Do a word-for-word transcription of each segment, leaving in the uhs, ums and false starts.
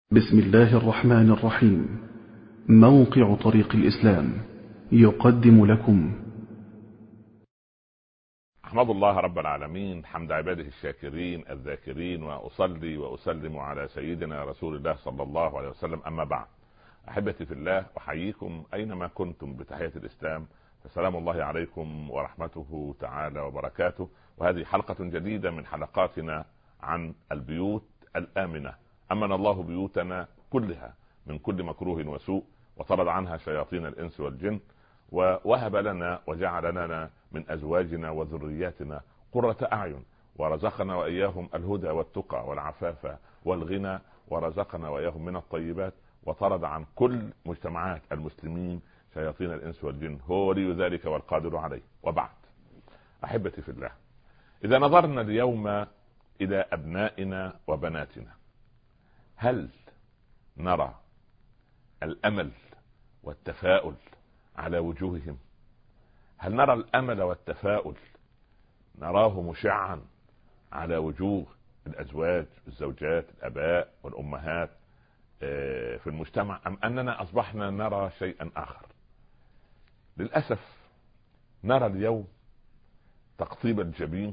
بسم الله الرحمن الرحيم. موقع طريق الإسلام يقدم لكم. أحمد الله رب العالمين حمد عباده الشاكرين الذاكرين، وأصلي وأسلم على سيدنا رسول الله صلى الله عليه وسلم. أما بعد، أحبتي في الله، أحييكم أينما كنتم بتحية الإسلام، فسلام الله عليكم ورحمته تعالى وبركاته. وهذه حلقة جديدة من حلقاتنا عن البيوت الآمنة. أمن الله بيوتنا كلها من كل مكروه وسوء، وطرد عنها شياطين الإنس والجن، ووهب لنا وجعل لنا من أزواجنا وذرياتنا قرة أعين، ورزقنا وإياهم الهدى والتقى والعفاف والغنى، ورزقنا وإياهم من الطيبات، وطرد عن كل مجتمعات المسلمين شياطين الإنس والجن. هو ولي ذلك والقادر عليه. وبعد، أحبتي في الله، إذا نظرنا اليوم إلى أبنائنا وبناتنا، هل نرى الأمل والتفاؤل على وجوههم؟ هل نرى الأمل والتفاؤل نراه مشعا على وجوه الأزواج الزوجات الآباء والأمهات في المجتمع، أم أننا أصبحنا نرى شيئا آخر؟ للأسف نرى اليوم تقطيب الجبين،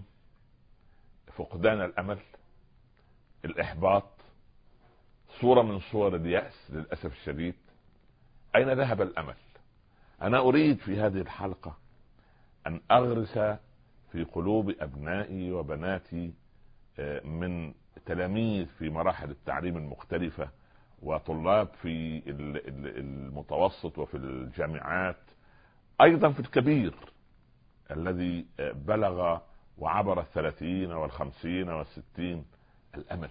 فقدان الأمل، الإحباط، صورة من صور اليأس للأسف الشديد. أين ذهب الأمل؟ أنا أريد في هذه الحلقة أن أغرس في قلوب أبنائي وبناتي من تلاميذ في مراحل التعليم المختلفة، وطلاب في المتوسط وفي الجامعات، أيضا في الكبير الذي بلغ وعبر الثلاثين والخمسين والستين، الأمل.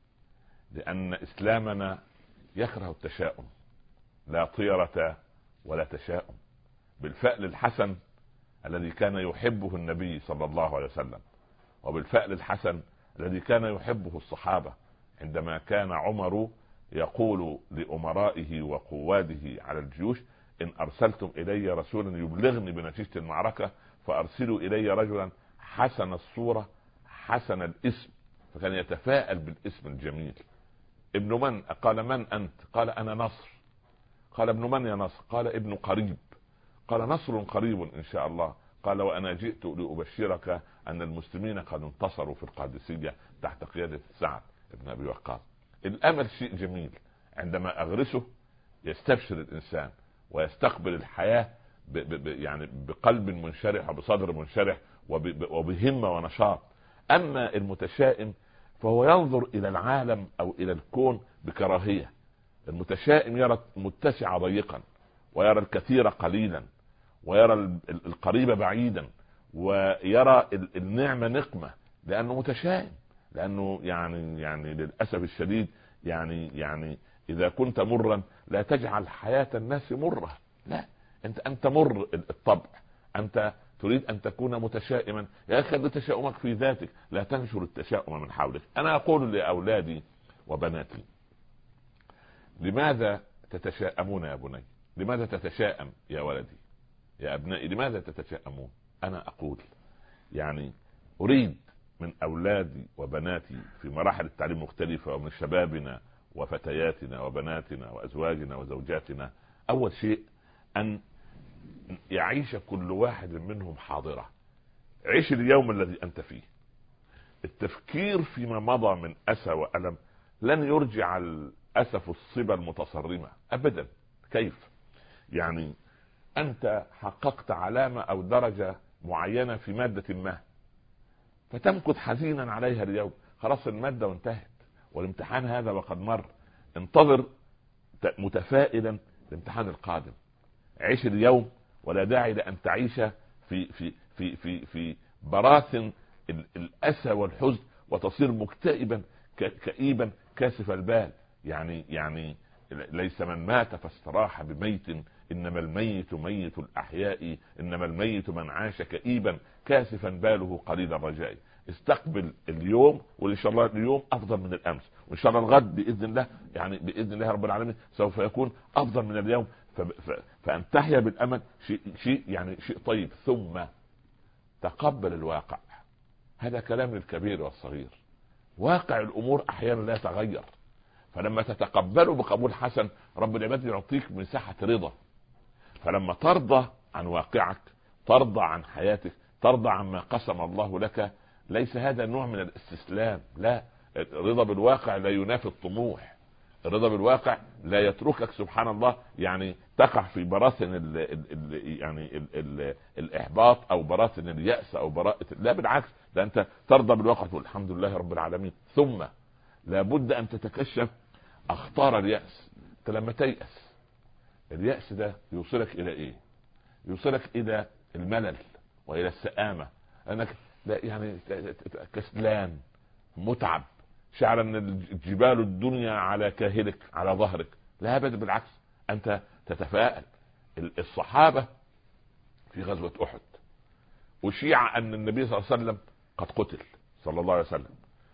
لأن إسلامنا يكره التشاؤم، لا طيرة ولا تشاؤم، بالفأل الحسن الذي كان يحبه النبي صلى الله عليه وسلم، وبالفأل الحسن الذي كان يحبه الصحابة، عندما كان عمر يقول لأمرائه وقواده على الجيوش: إن أرسلتم إلي رسولا يبلغني بنتيجة المعركة فأرسلوا إلي رجلا حسن الصورة حسن الاسم. فكان يتفاءل بالاسم الجميل. ابن من؟ قال: من أنت؟ قال: أنا نصر. قال: ابن من يا نصر؟ قال: ابن قريب. قال: نصر قريب إن شاء الله. قال: وأنا جئت لأبشرك أن المسلمين قد انتصروا في القادسية تحت قيادة سعد بن أبي وقاص. الأمل شيء جميل، عندما أغرسه يستبشر الإنسان ويستقبل الحياة ب ب يعني بقلب منشرح وبصدر منشرح وبهمة ونشاط. أما المتشائم فهو ينظر إلى العالم أو إلى الكون بكراهية. المتشائم يرى المتسع ضيقا، ويرى الكثير قليلا، ويرى القريب بعيدا، ويرى النعمة نقمة، لأنه متشائم. لأنه يعني يعني للأسف الشديد يعني يعني إذا كنت مرا لا تجعل حياة الناس مرة، لا، أنت أنت مر الطبع، أنت تريد أن تكون متشائما، يا أخي خلي تشاؤمك في ذاتك، لا تنشر التشاؤم من حولك. أنا أقول لأولادي وبناتي: لماذا تتشائمون يا بني؟ لماذا تتشائم يا ولدي؟ يا أبنائي، لماذا تتشائمون؟ أنا أقول يعني أريد من أولادي وبناتي في مراحل التعليم المختلفة، ومن شبابنا وفتياتنا وبناتنا وأزواجنا وزوجاتنا، أول شيء أن يعيش كل واحد منهم حاضرة. عيش اليوم الذي أنت فيه. التفكير فيما مضى من أسى وألم لن يرجع الأسف الصبا المتصرمة أبدا. كيف؟ يعني أنت حققت علامة أو درجة معينة في مادة ما، فتمكث حزينا عليها اليوم. خلاص المادة وانتهت، والامتحان هذا وقد مر. انتظر متفائلا الامتحان القادم. عيش اليوم، ولا داعي لأن تعيش في في في في في براثن الأسى والحزن، وتصير مكتئبا كئيبا كاسف البال. يعني يعني ليس من مات فاستراح بميت، إنما الميت ميت الأحياء، إنما الميت من عاش كئيبا كاسفا باله قليل الرجاء. استقبل اليوم، وإن شاء الله اليوم أفضل من الأمس، وإن شاء الله الغد بإذن الله يعني بإذن الله رب العالمين سوف يكون أفضل من اليوم. ف... ف... فأن تحيا بالأمل شيء شيء يعني شيء طيب. ثم تقبل الواقع. هذا كلام الكبير والصغير. واقع الأمور أحيانا لا يتغير، فلما تتقبله بقبول حسن رب العباد يعطيك مساحة رضا. فلما ترضى عن واقعك، ترضى عن حياتك، ترضى عما قسم الله لك، ليس هذا نوع من الاستسلام، لا. الرضا بالواقع لا ينافي الطموح. الرضا بالواقع لا يتركك سبحان الله يعني تقع في براثن ال ال ال يعني ال ال الاحباط او براثن اليأس او براءة، لا بالعكس، ده انت ترضى بالواقع تقول الحمد لله رب العالمين. ثم لابد ان تتكشف اخطار اليأس. انت لما تيأس، اليأس ده يوصلك الى ايه؟ يوصلك الى الملل والى السآمة، انك لا يعني كسلان متعب، شعر ان الجبال الدنيا على كاهلك على ظهرك. لا ابدا، بالعكس، انت تتفائل. الصحابة في غزوة احد وشيع ان النبي صلى الله عليه وسلم قد قتل صلى الله عليه وسلم،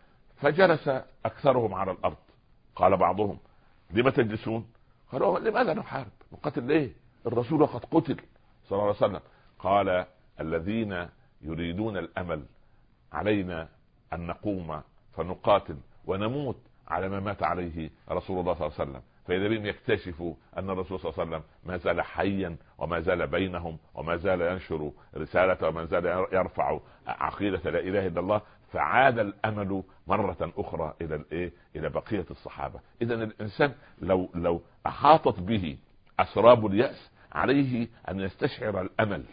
فجلس اكثرهم على الارض. قال بعضهم لما تجلسون؟ قالوا لماذا نحارب نقاتل ليه؟ الرسول قد قتل صلى الله عليه وسلم. قال الذين يريدون الامل علينا ان نقوم فنقاتل ونموت على ما مات عليه رسول الله صلى الله عليه وسلم. فإذا بهم يكتشفوا أن الرسول صلى الله عليه وسلم ما زال حيا وما زال بينهم وما زال ينشر رسالته وما زال يرفع عقيدة لا إله إلا الله، فعاد الأمل مرة أخرى إلى الإيه؟ إلى بقية الصحابة. إذا الإنسان لو لو أحاطت به أسراب اليأس عليه أن يستشعر الأمل.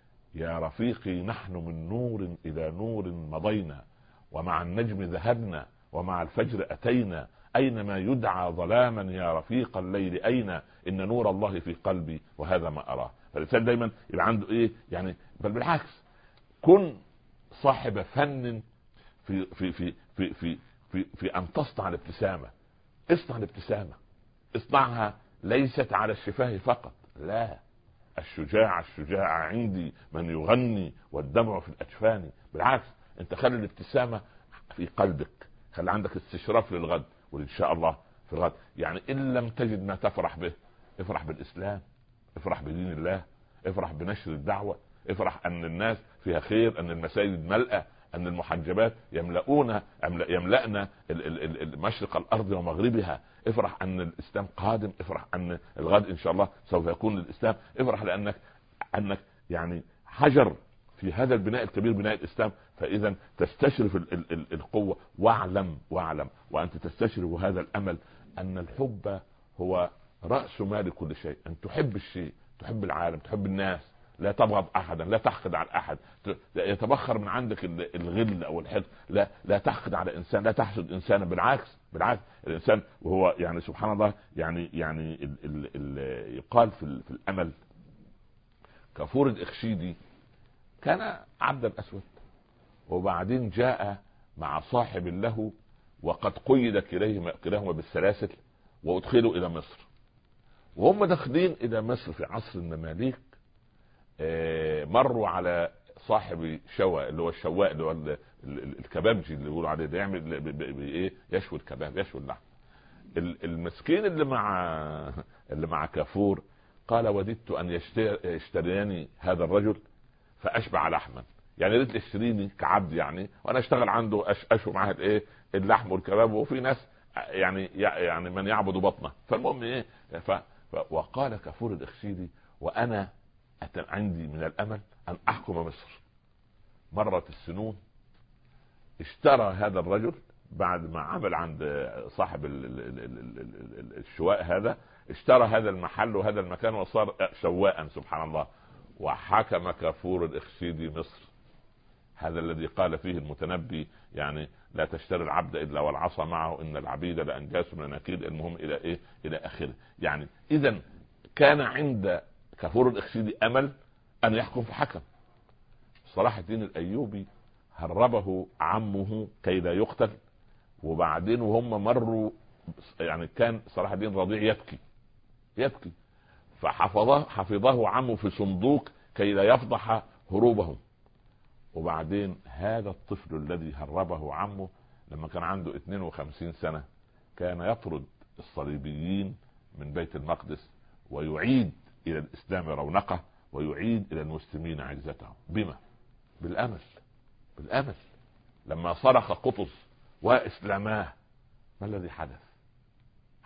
يا رفيقي نحن من نور إلى نور مضينا، ومع النجم ذهبنا، ومع الفجر أتينا، أينما يدعى ظلاما يا رفيق الليل أين، إن نور الله في قلبي وهذا ما أراه. فالإنسان دايما يبقى عنده إيه يعني، بل بالعكس، كن صاحب فن في في في في في في, في أن تصنع الابتسامة. اصنع الابتسامة، اصنعها ليست على الشفاه فقط، لا. الشجاع الشجاع عندي من يغني والدمع في الأجفان. بالعكس، انت خلي الابتسامة في قلبك، خلي عندك استشراف للغد وإن شاء الله في الغد. يعني إن لم تجد ما تفرح به، افرح بالإسلام، افرح بدين الله، افرح بنشر الدعوة، افرح أن الناس فيها خير، أن المساجد ملأة، أن المحجبات يملؤون يملأنا مشرق الأرض ومغربها. افرح أن الإسلام قادم، افرح أن الغد إن شاء الله سوف يكون للإسلام. افرح لأنك أنك يعني حجر في هذا البناء الكبير، بناء الإسلام. فإذا تستشرف ال ال ال القوة. واعلم واعلم وأنت تستشرف هذا الأمل أن الحب هو رأس مال كل شيء. أن تحب الشيء، تحب العالم، تحب الناس، لا تبغض أحدا، لا تحقد على أحد، يتبخر من عندك الغل أو الحقد، لا لا تحقد على إنسان، لا تحسد إنسانا. بالعكس بالعكس، الإنسان وهو يعني سبحان الله يعني يعني ال ال ال يقال في, في الأمل. كافور الإخشيدي كان عبدا أسود، وبعدين جاء مع صاحب له وقد قيد كلاهما بالسلاسل وادخلوا الى مصر. وهم داخلين الى مصر في عصر المماليك مروا على صاحب شوا اللي هو الشواء اللي هو الكبابجي اللي بيقولوا عليه ده، يعمل ايه؟ يشوي الكباب، يشوي اللحم. المسكين اللي مع اللي مع كافور قال وددت ان يشتريني هذا الرجل فاشبع لحما، يعني ريت يشتريني كعبد يعني، وانا اشتغل عنده اشوي معاه الايه؟ اللحم والكباب. وفي ناس يعني يعني من يعبد بطنه. فالمهم ايه ف... ف... وقال كافور الإخشيدي وانا عندي من الامل ان احكم مصر. مرت السنون، اشترى هذا الرجل بعد ما عمل عند صاحب الشواء هذا، اشترى هذا المحل وهذا المكان وصار شواء سبحان الله. وحكم كافور الإخشيدي مصر. هذا الذي قال فيه المتنبي يعني لا تشتري العبد الا والعصا معه، ان العبيد لانجاس من نكيد. المهم الى ايه؟ الى اخره. يعني اذا كان عند كافور الإخشيدي امل ان يحكم فحكم. صلاح الدين الايوبي هربه عمه كي لا يقتل، وبعدين وهم مروا يعني كان صلاح الدين رضيع يبكي يبكي فحفظه حفظه عمه في صندوق كي لا يفضح هروبهم. وبعدين هذا الطفل الذي هربه عمه لما كان عنده اثنين وخمسين سنة كان يطرد الصليبيين من بيت المقدس ويعيد الى الاسلام رونقه ويعيد الى المسلمين عزتهم. بما؟ بالامل. بالامل. لما صرخ قطز واسلاماه ما الذي حدث؟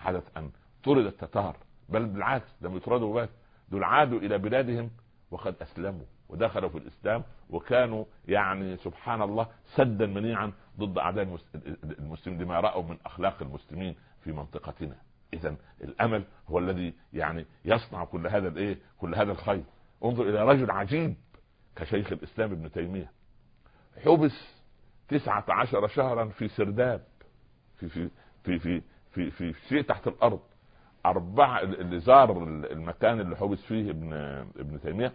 حدث أن طرد التتار، بل بالعكس لم يطردوا بس، دول عادوا إلى بلادهم وقد أسلموا ودخلوا في الإسلام، وكانوا يعني سبحان الله سدا منيعا ضد أعداء المسلمين لما رأوا من أخلاق المسلمين في منطقتنا. إذن الأمل هو الذي يعني يصنع كل هذا الإيه كل هذا الخير. انظر إلى رجل عجيب كشيخ الإسلام ابن تيمية، حبس تسعة عشر شهرا في سرداب في في في في في في شيء تحت الأرض. أربعة اللي زار المكان اللي حبس فيه ابن ابن تيمية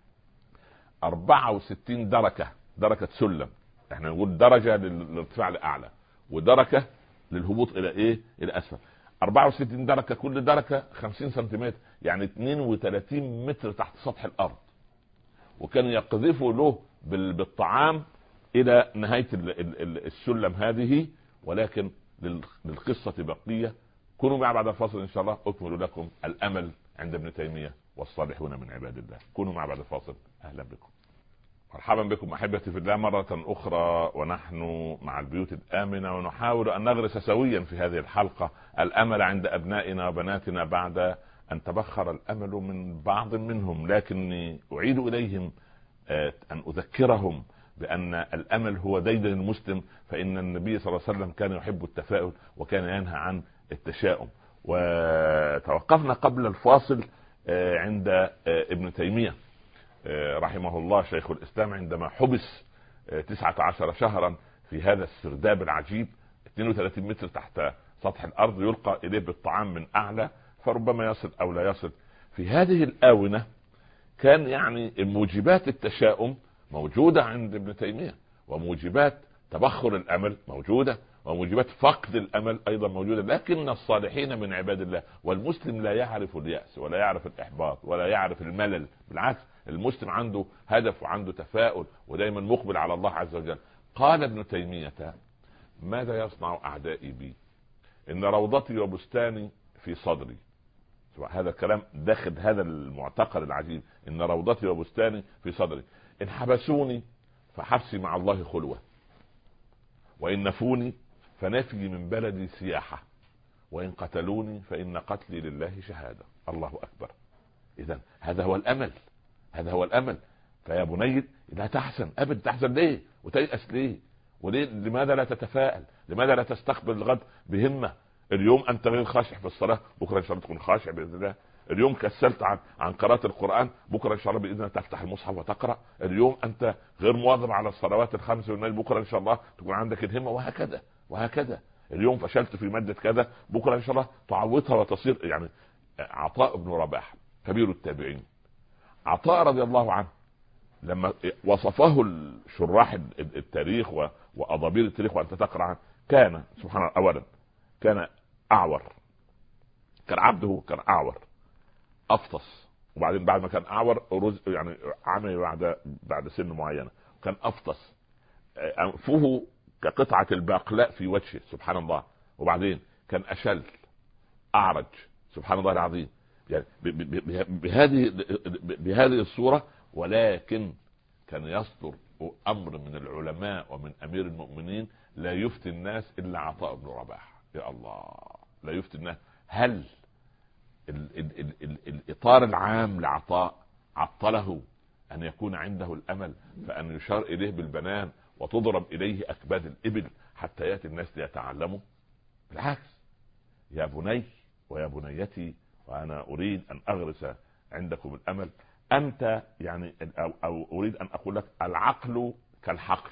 أربعة وستين دركة دركة سلم، احنا نقول درجة للارتفاع لأعلى ودركة للهبوط إلى إيه إلى أسفل. أربعة وستين دركة، كل دركة خمسين سنتيمتر، يعني اثنين وثلاثين متر تحت سطح الأرض. وكان يقذفوا له بالطعام إلى نهاية السلم هذه. ولكن للقصة بقية، كونوا معي بعد الفاصل إن شاء الله أكمل لكم الأمل عند ابن تيمية والصالحون من عباد الله. كونوا معي بعد الفاصل. أهلا بكم، مرحبا بكم أحبتي في الله مرة أخرى، ونحن مع البيوت الآمنة، ونحاول أن نغرس سويا في هذه الحلقة الأمل عند أبنائنا وبناتنا بعد أن تبخر الأمل من بعض منهم. لكني أعيد إليهم أن أذكرهم بأن الأمل هو ديدن المسلم، فإن النبي صلى الله عليه وسلم كان يحب التفاؤل وكان ينهى عن التشاؤم. وتوقفنا قبل الفاصل عند ابن تيمية رحمه الله شيخ الإسلام عندما حبس تسعة عشر شهرا في هذا السرداب العجيب، اثنين وثلاثين متر تحت سطح الأرض، يلقى إليه بالطعام من أعلى فربما يصل أو لا يصل. في هذه الآونة كان يعني موجبات التشاؤم موجودة عند ابن تيمية، وموجبات تبخر الأمل موجودة، وموجبات فقد الأمل أيضا موجودة. لكن الصالحين من عباد الله، والمسلم لا يعرف اليأس ولا يعرف الإحباط ولا يعرف الملل، بالعكس المسلم عنده هدف وعنده تفاؤل ودايما مقبل على الله عز وجل. قال ابن تيمية: ماذا يصنع أعدائي بي؟ إن روضتي وبستاني في صدري. هذا الكلام داخل هذا المعتقد العجيب، إن روضتي وبستاني في صدري. إن حبسوني فحبسي مع الله خلوة، وإن نفوني فنفي من بلدي سياحة، وإن قتلوني فإن قتلي لله شهادة. الله أكبر. إذن هذا هو الأمل، هذا هو الأمل. فيا بني لا تحزن أبدا. تحزن ليه وتيأس ليه؟ وليه؟ لماذا لا تتفائل؟ لماذا لا تستقبل الغد بهمة؟ اليوم أنت غير خاشع في الصلاة، بكرة إن شاء الله تكون خاشع بإذن الله. اليوم كسلت عن عن قراءة القرآن، بكرة إن شاء الله بإذن الله تفتح المصحف وتقرأ. اليوم أنت غير مواظب على الصلوات الخمس والنيل، بكرة إن شاء الله تكون عندك الهمة، وهكذا وهكذا. اليوم فشلت في مادة كذا، بكرة إن شاء الله تعوضها وتصير. يعني عطاء بن رباح كبير التابعين، عطاء رضي الله عنه لما وصفه الشراح التاريخ وأضابير التاريخ وأنت تقرأ عنه، كان سبحان الله أولا كان أعور، كان عبده كان أعور أفطس، وبعدين بعد ما كان أعور رز يعني عمي بعد بعد سن معينة كان أفطس، أنفه كقطعة الباقلاء في وجهه سبحان الله، وبعدين كان أشل أعرج سبحان الله العظيم. يعني بهذه بهذه الصورة. ولكن كان يصدر أمر من العلماء ومن أمير المؤمنين لا يفتي الناس إلا عطاء بن رباح. يا الله، لا يفتي الناس. هل ال ال ال ال الإطار العام لعطاء عطله أن يكون عنده الأمل فأن يشار إليه بالبنان وتضرب إليه أكباد الإبل حتى يأتي الناس ليتعلموا؟ بالعكس. يا بني ويا بنيتي، وأنا أريد أن أغرس عندكم الأمل. أنت يعني أو, أو أريد أن أقول لك العقل كالحقل،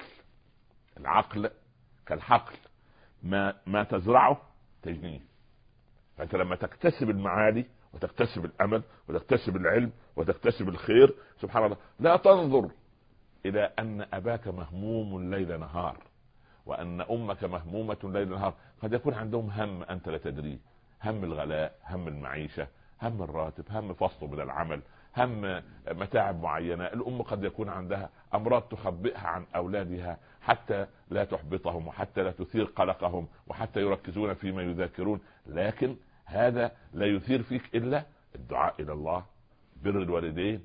العقل كالحقل، ما ما تزرعه تجنيه. فأنت لما تكتسب المعالي وتكتسب الأمل وتكتسب العلم وتكتسب الخير سبحان الله، لا تنظر إلى أن أباك مهموم ليل نهار وأن أمك مهمومة ليل نهار. قد يكون عندهم هم أنت لا تدريه، هم الغلاء، هم المعيشة، هم الراتب، هم فصله من العمل، هم متاعب معينة. الأم قد يكون عندها أمراض تخبئها عن أولادها حتى لا تحبطهم وحتى لا تثير قلقهم وحتى يركزون فيما يذاكرون. لكن هذا لا يثير فيك إلا الدعاء إلى الله، بر الوالدين،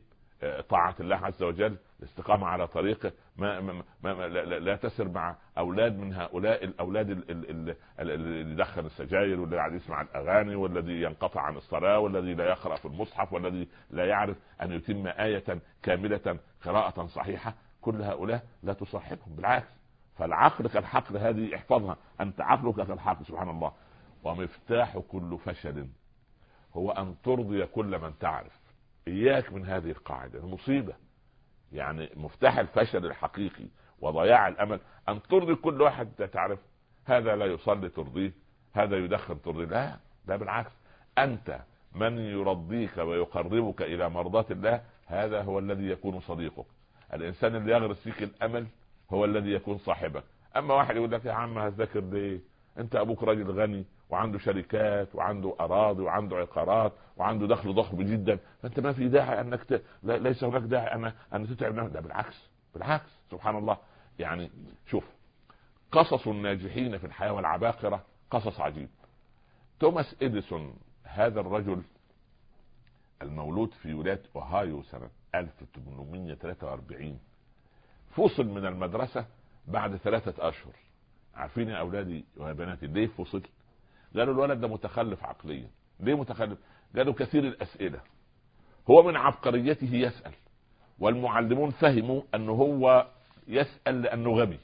طاعة الله عز وجل، الاستقامة على طريقه، ما, ما, ما, ما لا, لا تسر مع أولاد من هؤلاء الأولاد اللي يدخن السجاير، والذي قاعد يسمع الأغاني، والذي ينقطع عن الصلاة، والذي لا يقرأ في المصحف، والذي لا يعرف أن يتم آية كاملة قراءة صحيحة. كل هؤلاء لا تصاحبهم، بالعكس. فالعقل كالحقل هذه احفظها، أنت عقلك كالحقل، سبحان الله. ومفتاح كل فشل هو أن ترضي كل من تعرف. إياك من هذه القاعدة، المصيبة يعني مفتاح الفشل الحقيقي وضياع الأمل أن ترضي كل واحد تعرف. هذا لا يصلي ترضيه، هذا يدخن ترضيه، لا، لا بالعكس. أنت من يرضيك ويقربك إلى مرضاة الله، هذا هو الذي يكون صديقك. الإنسان اللي يغرس فيك الأمل هو الذي يكون صاحبك. أما واحد يقول لك يا عم هذاكر ليه، أنت أبوك راجل غني وعنده شركات وعنده أراضي وعنده عقارات وعنده دخل ضخم جدا، فأنت ما في داعي أنك ت... ليس هناك داعي أن أن تتعب نفسك. بالعكس، بالعكس، سبحان الله. يعني شوف قصص الناجحين في الحياة والعباقرة قصص عجيب. توماس إديسون، هذا الرجل المولود في ولاية أوهايو سنة ألف وثمانمائة وثلاثة وأربعين، فصل من المدرسة بعد ثلاثة أشهر. عارفين يا أولادي وبناتي ليه فصل؟ قالوا الولد ده متخلف عقليا. ليه متخلف؟ قالوا كثير الأسئلة، هو من عبقريته يسأل، والمعلمون فهموا أنه هو يسأل لأنه غبي،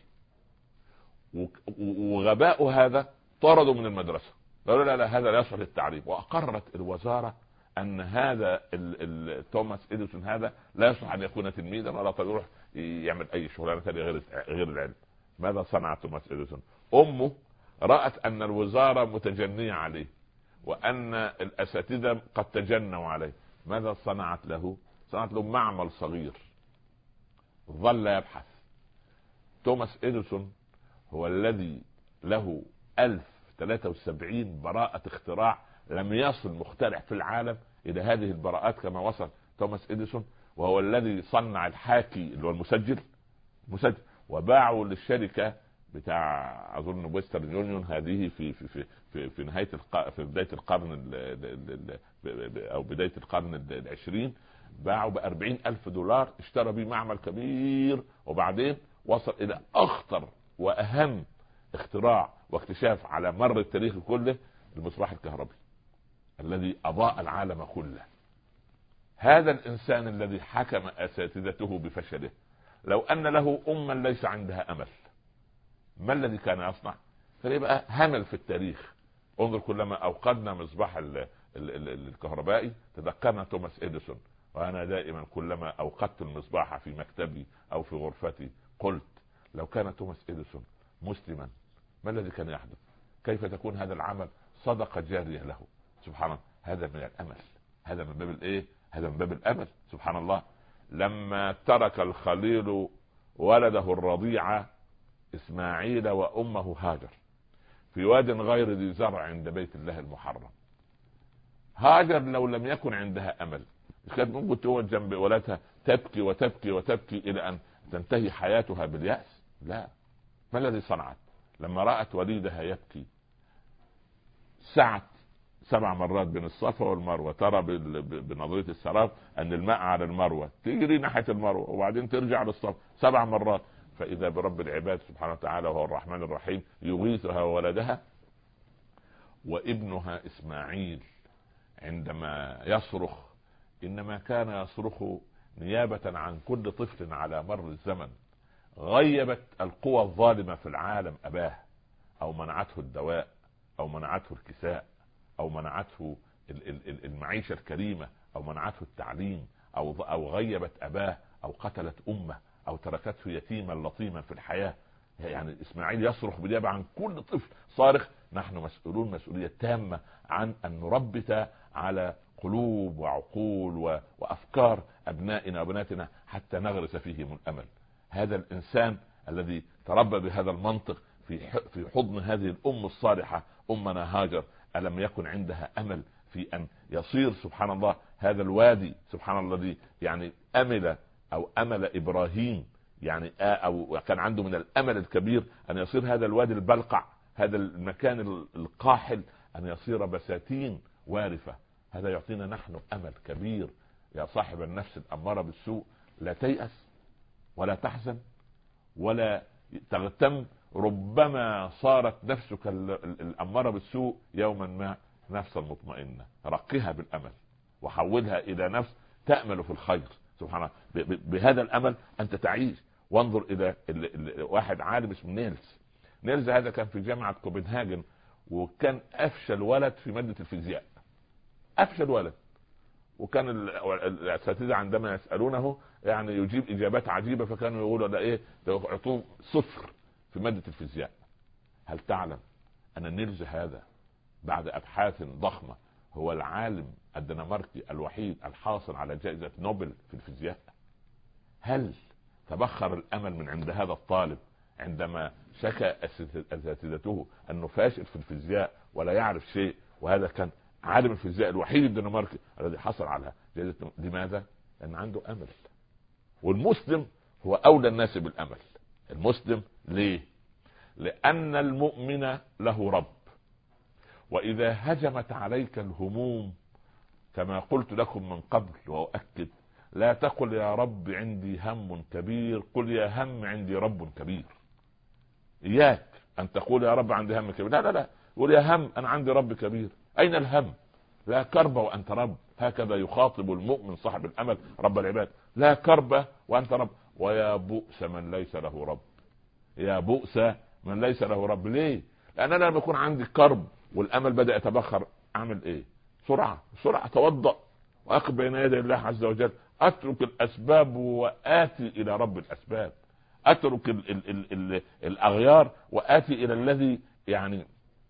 وغباء هذا طردوا من المدرسة. قالوا لا لا هذا لا يصلح للتعليم. وأقرت الوزارة أن هذا توماس إديسون هذا لا يصلح أن يكون تلميذا ولا يروح يعمل أي شغلانة غير غير العلم. ماذا صنع توماس إديسون؟ أمه رأت أن الوزارة متجنية عليه وأن الأساتذة قد تجنوا عليه. ماذا صنعت له؟ صنعت له معمل صغير ظل يبحث. توماس إديسون هو الذي له ألف وثلاثة وسبعين براءة اختراع. لم يصل مخترع في العالم إلى هذه البراءات كما وصل توماس إديسون. وهو الذي صنع الحاكي اللي هو المسجل مسجل وباعه للشركة بتاع اظن ويسترن يونيون هذه في في في في, في نهايه الق... في بدايه القرن ال... ال... ال... او بدايه القرن العشرين، باعوا بأربعين ألف دولار، اشترى به معمل كبير. وبعدين وصل الى اخطر واهم اختراع واكتشاف على مر التاريخ كله، المصباح الكهربي الذي اضاء العالم كله. هذا الانسان الذي حكم اساتذته بفشله، لو ان له امه ليس عندها امل، ما الذي كان يصنع؟ فيبقى همل في التاريخ. انظر كلما اوقدنا مصباح ال ال ال الكهربائي تذكرنا توماس إديسون. وانا دائما كلما اوقدت المصباح في مكتبي او في غرفتي قلت لو كان توماس إديسون مسلما ما الذي كان يحدث؟ كيف تكون هذا العمل صدقة جارية له؟ سبحان الله. هذا من الامل، هذا من باب الايه؟ هذا من باب الامل. سبحان الله. لما ترك الخليل ولده الرضيع إسماعيل وأمه هاجر في واد غير ذي زرع عند بيت الله المحرم، هاجر لو لم يكن عندها أمل كانت ممكن تقعد جنب ولدها تبكي وتبكي وتبكي إلى أن تنتهي حياتها باليأس. لا، ما الذي صنعت؟ لما رأت وليدها يبكي سعت سبع مرات بين الصفا والمروة، ترى بنظرية السراب أن الماء على المروة تجري ناحية المروة وبعدين ترجع للصفا سبع مرات، فإذا برب العباد سبحانه وتعالى وهو الرحمن الرحيم يغيثها وولدها. وابنها إسماعيل عندما يصرخ إنما كان يصرخ نيابة عن كل طفل على مر الزمن. غيبت القوى الظالمة في العالم أباه، أو منعته الدواء، أو منعته الكساء، أو منعته المعيشة الكريمة، أو منعته التعليم، أو أو غيبت أباه، أو قتلت أمه، أو تركته يتيما لطيما في الحياة. يعني إسماعيل يصرخ بالنيابة عن كل طفل صارخ. نحن مسؤولون مسؤولية تامة عن أن نربط على قلوب وعقول وأفكار أبنائنا وبناتنا حتى نغرس فيهم الأمل. هذا الإنسان الذي تربى بهذا المنطق في في حضن هذه الأم الصالحة أمنا هاجر، ألم يكن عندها أمل في أن يصير سبحان الله هذا الوادي سبحان الله الذي يعني أمل أو أمل إبراهيم يعني أو كان عنده من الأمل الكبير أن يصير هذا الوادي البلقع، هذا المكان القاحل، أن يصير بساتين وارفة. هذا يعطينا نحن أمل كبير يا صاحب النفس الأمارة بالسوء لا تيأس ولا تحزن ولا تغتم، ربما صارت نفسك الأمارة بالسوء يوما ما نفسا مطمئنة، رقها بالأمل وحولها إلى نفس تأمل في الخير. سبحان الله، بهذا الأمل أنت تعيش. وانظر إلى واحد عالم اسمه نيلز. نيلز هذا كان في جامعة كوبنهاجن، وكان أفشل ولد في مادة الفيزياء، أفشل ولد. وكان الأساتذة عندما يسألونه يعني يجيب إجابات عجيبة، فكانوا يقولوا ده إيه، يعطوه صفر في مادة الفيزياء. هل تعلم أن نيلز هذا بعد أبحاث ضخمة هو العالم الدنماركي الوحيد الحاصل على جائزة نوبل في الفيزياء؟ هل تبخر الأمل من عند هذا الطالب عندما شكى أساتذته أنه فاشل في الفيزياء ولا يعرف شيء، وهذا كان عالم الفيزياء الوحيد الدنماركي الذي حصل على جائزة؟ لماذا؟ لأن عنده أمل. والمسلم هو أولى الناس بالأمل. المسلم ليه؟ لأن المؤمن له رب، وإذا هجمت عليك الهموم كما قلت لكم من قبل وأؤكد، لا تقل يا رب عندي هم كبير، قل يا هم عندي رب كبير. إياك أن تقول يا رب عندي هم كبير، لا لا لا، قل يا هم أنا عندي رب كبير. أين الهم؟ لا كرب وأنت رب. هكذا يخاطب المؤمن صاحب الأمل رب العباد، لا كرب وأنت رب. ويا بؤس من ليس له رب، يا بؤس من ليس له رب. ليه؟ لأن أنا لما يكون عندي كرب والأمل بدأ يتبخر أعمل إيه؟ سرعة سرعة توضأ وأقف بين يدي الله عز وجل، أترك الأسباب وآتي إلى رب الأسباب، أترك ال ال ال ال الأغيار وآتي إلى الذي يعني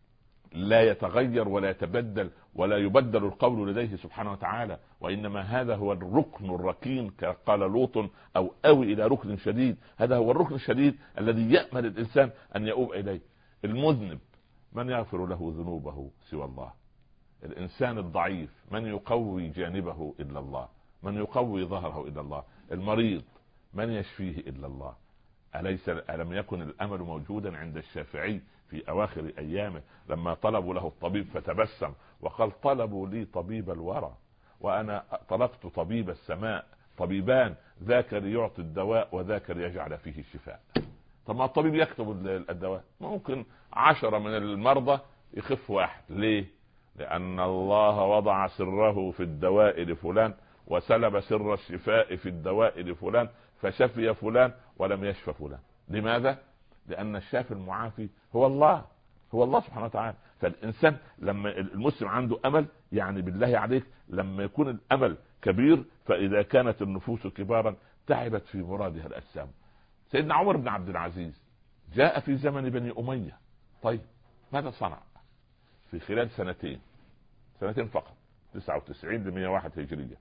لا يتغير ولا يتبدل ولا يبدل القول لديه سبحانه وتعالى، وإنما هذا هو الركن الركين قال لوط، أو أوي إلى ركن شديد. هذا هو الركن الشديد الذي يأمل الإنسان أن يؤوب إليه. المذنب من يغفر له ذنوبه سوى الله؟ الإنسان الضعيف من يقوي جانبه إلا الله؟ من يقوي ظهره إلا الله؟ المريض من يشفيه إلا الله؟ أليس ألم يكن الأمل موجودا عند الشافعي في أواخر أيامه لما طلبوا له الطبيب فتبسم وقال طلبوا لي طبيب الورى وأنا طلبت طبيب السماء، طبيبان ذاك ليعطي الدواء وذاك ليجعل فيه الشفاء. طب ما الطبيب يكتب الدواء، ممكن عشرة من المرضى يخف واحد. ليه؟ لأن الله وضع سره في الدواء لفلان وسلب سر الشفاء في الدواء لفلان فشفي فلان ولم يشفى فلان. لماذا؟ لأن الشافي المعافي هو الله، هو الله سبحانه وتعالى. فالإنسان لما المسلم عنده أمل، يعني بالله عليك لما يكون الأمل كبير، فإذا كانت النفوس كبارا تعبت في مرادها الأجسام. سيدنا عمر بن عبد العزيز جاء في زمن بني أمية. طيب ماذا صنع في خلال سنتين سنتين فقط، تسعة وتسعين لمئة وواحد هجرية؟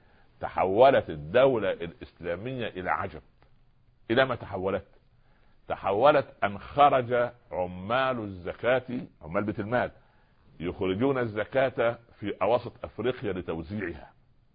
تحولت الدولة الإسلامية إلى عجب. إلى ما تحولت؟ تحولت أن خرج عمال الزكاة، عمال بيت المال، يخرجون الزكاة في أواسط أفريقيا لتوزيعها،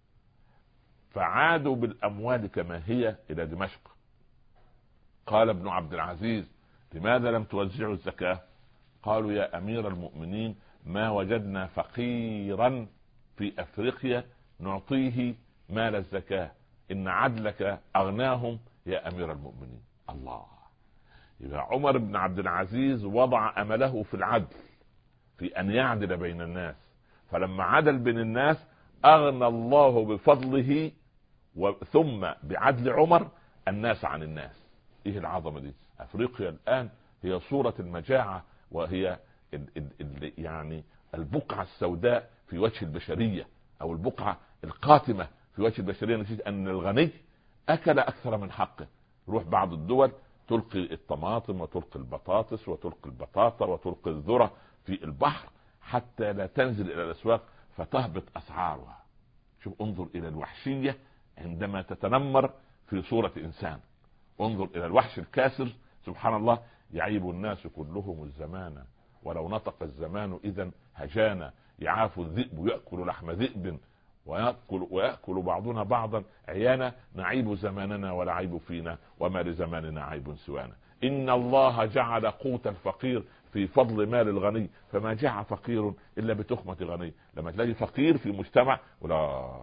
فعادوا بالأموال كما هي إلى دمشق. قال ابن عبد العزيز لماذا لم توزعوا الزكاة؟ قالوا يا أمير المؤمنين ما وجدنا فقيرا في أفريقيا نعطيه مال الزكاة، إن عدلك أغناهم يا أمير المؤمنين. الله. إذا عمر بن عبد العزيز وضع أمله في العدل، في أن يعدل بين الناس، فلما عدل بين الناس أغنى الله بفضله ثم بعدل عمر الناس عن الناس. إيه العظمة دي؟ أفريقيا الآن هي صورة المجاعة، وهي ال ال ال يعني البقعة السوداء في وجه البشرية، أو البقعة القاتمة في وجه البشرية، نتيجة أن الغني أكل أكثر من حقه. روح بعض الدول تلقي الطماطم وتلقي البطاطس وتلقي البطاطا وتلقي الذرة في البحر حتى لا تنزل إلى الأسواق فتهبط أسعارها. شوف، انظر إلى الوحشية عندما تتنمر في صورة إنسان. انظر إلى الوحش الكاسر. سبحان الله، يعيب الناس كلهم الزمان ولو نطق الزمان إذن هجانا، يعاف الذئب يأكل لحم ذئب ويأكل, ويأكل بعضنا بعضا عيانا، نعيب زماننا ولا عيب فينا وما لزماننا عيب سوانا. إن الله جعل قوت الفقير في فضل مال الغني، فما جاء فقير إلا بتخمة غني. لما تلاقي فقير في مجتمع ولا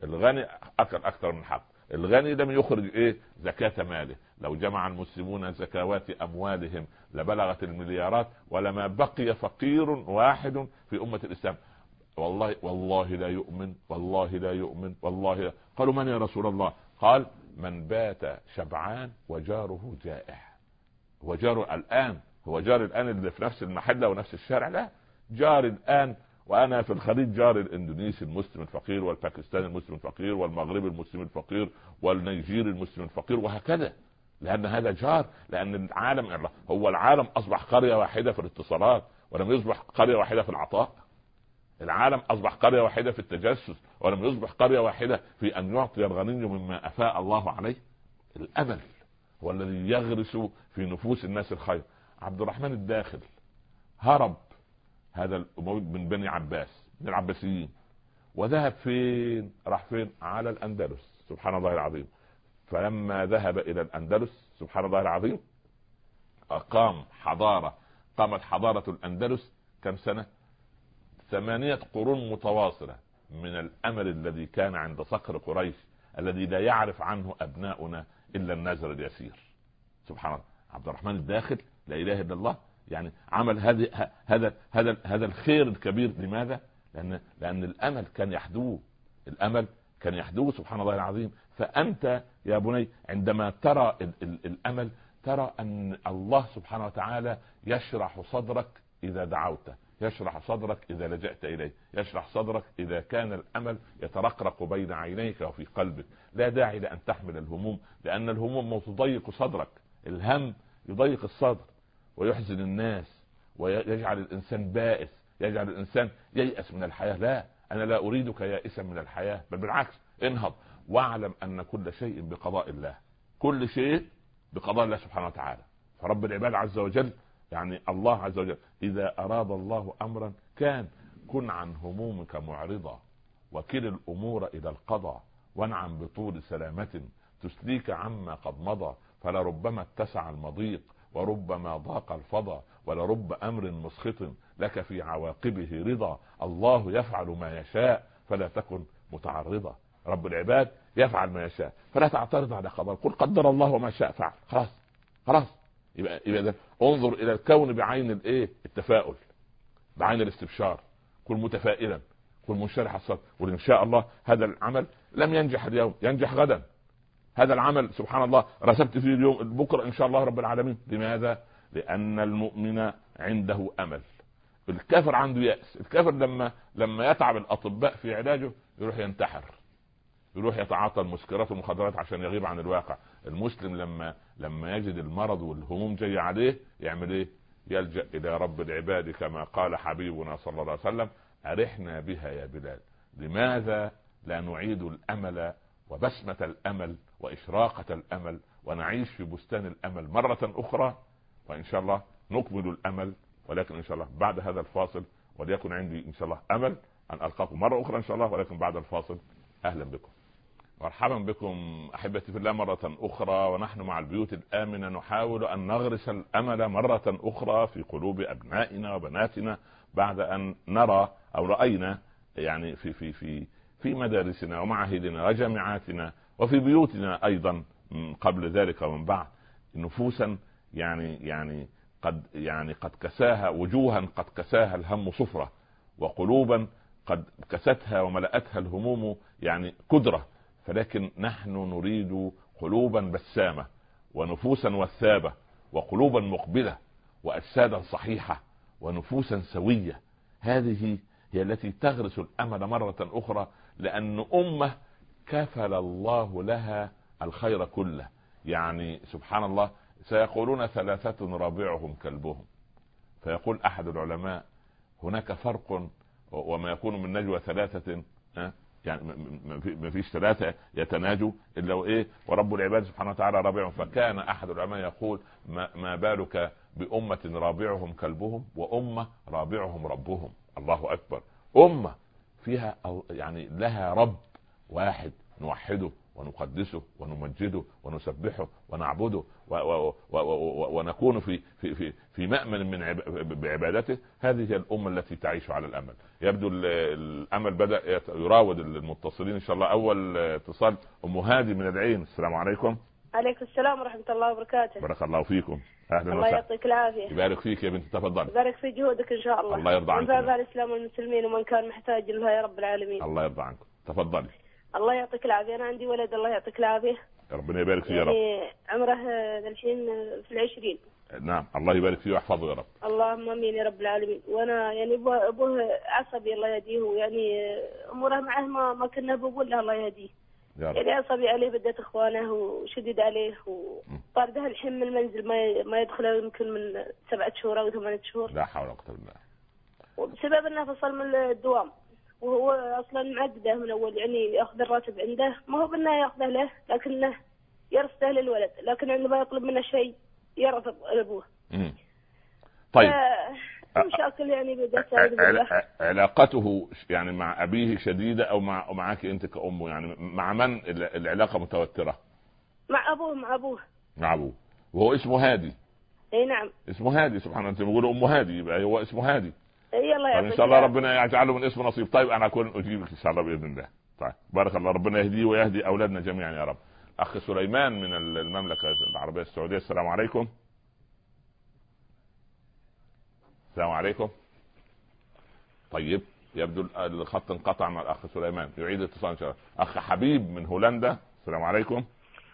الغني اكل اكثر من حق، الغني لم يخرج ايه زكاة ماله. لو جمع المسلمون زكوات اموالهم لبلغت المليارات ولما بقي فقير واحد في امة الاسلام. والله والله لا يؤمن، والله لا يؤمن، والله لا. قالوا من يا رسول الله؟ قال من بات شبعان وجاره جائع. وجاره الان هو جار الان اللي في نفس المحله ونفس الشارع؟ لا، جار الان وانا في الخليج جار الاندونيسي المسلم الفقير، والباكستاني المسلم الفقير، والمغربي المسلم الفقير، والنيجيري المسلم الفقير، وهكذا. لان هذا جار، لان العالم هو العالم اصبح قريه واحده في الاتصالات ولم يصبح قريه واحده في العطاء. العالم اصبح قريه واحده في التجسس ولم يصبح قريه واحده في ان يعطي الغني مما افاء الله عليه. الامل هو الذي يغرس في نفوس الناس الخير. عبد الرحمن الداخل هرب هذا من بني عباس، من العباسيين، وذهب فين؟ راح فين؟ على الأندلس. سبحان الله العظيم. فلما ذهب إلى الأندلس سبحان الله العظيم أقام حضارة، قامت حضارة الأندلس كم سنة؟ ثمانية قرون متواصلة من الأمل الذي كان عند صقر قريش الذي لا يعرف عنه أبناؤنا إلا النزر اليسير. سبحان الله. عبد الرحمن الداخل لا إله إلا الله يعني عمل هذا هذا هذا هذا الخير الكبير. لماذا؟ لأن لأن الأمل كان يحدوه، الأمل كان يحدوه. سبحان الله العظيم. فأنت يا بني عندما ترى ال ال الأمل ترى أن الله سبحانه وتعالى يشرح صدرك إذا دعوته، يشرح صدرك إذا لجأت إليه، يشرح صدرك إذا كان الأمل يترقرق بين عينيك وفي قلبك. لا داعي لأن تحمل الهموم، لأن الهموم تضيق صدرك. الهم يضيق الصدر ويحزن الناس ويجعل الإنسان بائس، يجعل الإنسان ييأس من الحياة. لا، أنا لا أريدك يائسا من الحياة، بل بالعكس انهض واعلم أن كل شيء بقضاء الله، كل شيء بقضاء الله سبحانه وتعالى. فرب العباد عز وجل يعني الله عز وجل إذا أراد الله أمرا كان. كن عن همومك معرضا وكل الأمور إلى القضاء، وانعم بطول سلامة تسليك عما قد مضى، فلربما اتسع المضيق وربما ضاق الفضا، ولرب أمر مسخط لك في عواقبه رضا. الله يفعل ما يشاء فلا تكن متعرضا. رب العباد يفعل ما يشاء فلا تعترض على قضاء. قل قدر الله وما شاء فعل. خلاص خلاص. يبقى يبقى انظر الى الكون بعين الايه؟ التفاؤل، بعين الاستبشار. كن متفائلا، كن منشرح الصدر، وان شاء الله هذا العمل لم ينجح اليوم ينجح غدا. هذا العمل سبحان الله رسبت فيه اليوم بكره ان شاء الله رب العالمين. لماذا؟ لان المؤمن عنده امل. الكافر عنده يأس. الكافر لما لما يتعب الاطباء في علاجه يروح ينتحر، يروح يتعاطى المسكرات والمخدرات عشان يغيب عن الواقع. المسلم لما لما يجد المرض والهموم جايه عليه يعمل ايه؟ يلجأ الى رب العباد كما قال حبيبنا صلى الله عليه وسلم: ارحنا بها يا بلال. لماذا لا نعيد الامل وبسمة الامل واشراقة الامل ونعيش في بستان الامل مرة اخرى؟ وان شاء الله نكمل الامل، ولكن ان شاء الله بعد هذا الفاصل. وليكن عندي ان شاء الله امل ان القاكم مرة اخرى ان شاء الله، ولكن بعد الفاصل. اهلا بكم، مرحبا بكم احبتي في الله مرة اخرى، ونحن مع البيوت الامنة نحاول ان نغرس الامل مرة اخرى في قلوب ابنائنا وبناتنا بعد ان نرى او راينا يعني في في في في مدارسنا ومعاهدنا وجامعاتنا وفي بيوتنا ايضا قبل ذلك ومن بعد نفوسا يعني يعني قد يعني قد كساها وجوها قد كساها الهم صفرة، وقلوبا قد كستها وملأتها الهموم يعني كدرة. فلكن نحن نريد قلوبا بسامة ونفوسا وثابة وقلوبا مقبلة وأجسادا صحيحة ونفوسا سوية. هذه هي التي تغرس الأمل مرة أخرى، لأن أمة كفل الله لها الخير كله. يعني سبحان الله سيقولون ثلاثة رابعهم كلبهم. فيقول أحد العلماء: هناك فرق وما يكون من نجوى ثلاثة، يعني ما فيش ثلاثة يتناجوا إلا وإيه ورب العباد سبحانه وتعالى رابعهم. فكان أحد العلماء يقول: ما, ما بالك بأمة رابعهم كلبهم وأمة رابعهم ربهم. الله أكبر. أمة فيها يعني لها رب واحد نوحده ونقدسه ونمجده ونسبحه ونعبده و و و و ونكون في في في في مأمن من بعبادته. هذه هي الأمة التي تعيش على الأمل. يبدو الأمل بدأ يراود المتصلين. إن شاء الله أول اتصال أم هادي من العين. السلام عليكم. عليكم السلام ورحمة الله وبركاته. بارك الله فيكم. أهلا وسهلا. الله يعطيك العافية. يبارك فيك يا بنت. تفضل. يبارك في جهودك إن شاء الله. الله يرضى عنكم. وينفع الإسلام والمسلمين ومن كان محتاج لها يا رب العالمين. الله يرضى عنكم. تفضلي. الله يعطيك العافية. أنا عندي ولد الله يعطيك العافية. ربنا يبارك فيه يا رب. يعني عمره الحين في العشرين. نعم الله يبارك فيه ويحفظه يا رب. اللهم امين يا رب العالمين. وانا يعني ابوه عصبي الله يهديه، يعني اموره معه ما, ما كنا بقول له الله يهديه. يعني عصبي عليه بدت اخوانه وشديد عليه وطارده الحين من المنزل، ما ما يدخله يمكن من سبعة شهور او ثمانية شهور. لا حول ولا قوة الا بالله. وبسبب انه فصل من الدوام، وهو اصلا معقده من اول، يعني ياخذ الراتب عنده، ما هو بانه ياخذه له لكنه يرثه للولد، لكن عندما يطلب منه شيء يرفض ابوه. امم طيب مشاكل يعني بدأت علاقته يعني مع ابيه شديده او مع معك انت كأمه؟ يعني مع من العلاقه متوتره؟ مع ابوه. مع ابوه مع ابوه. وهو اسمه هادي؟ اي نعم اسمه هادي. سبحان الله. انت بيقولوا ام هادي يبقى هو اسمه هادي. اي الله يعطيك. ان شاء الله ربنا يجعله من اسم نصيب. طيب انا اكون اجيبك ان شاء الله باذن الله. طيب بارك الله. ربنا يهديه ويهدي اولادنا جميعا يا رب. اخ سليمان من المملكه العربيه السعوديه. السلام عليكم. السلام عليكم. طيب يبدو الخط انقطع مع الاخ سليمان. يعيد اتصال ان شاء الله. اخ حبيب من هولندا. السلام عليكم.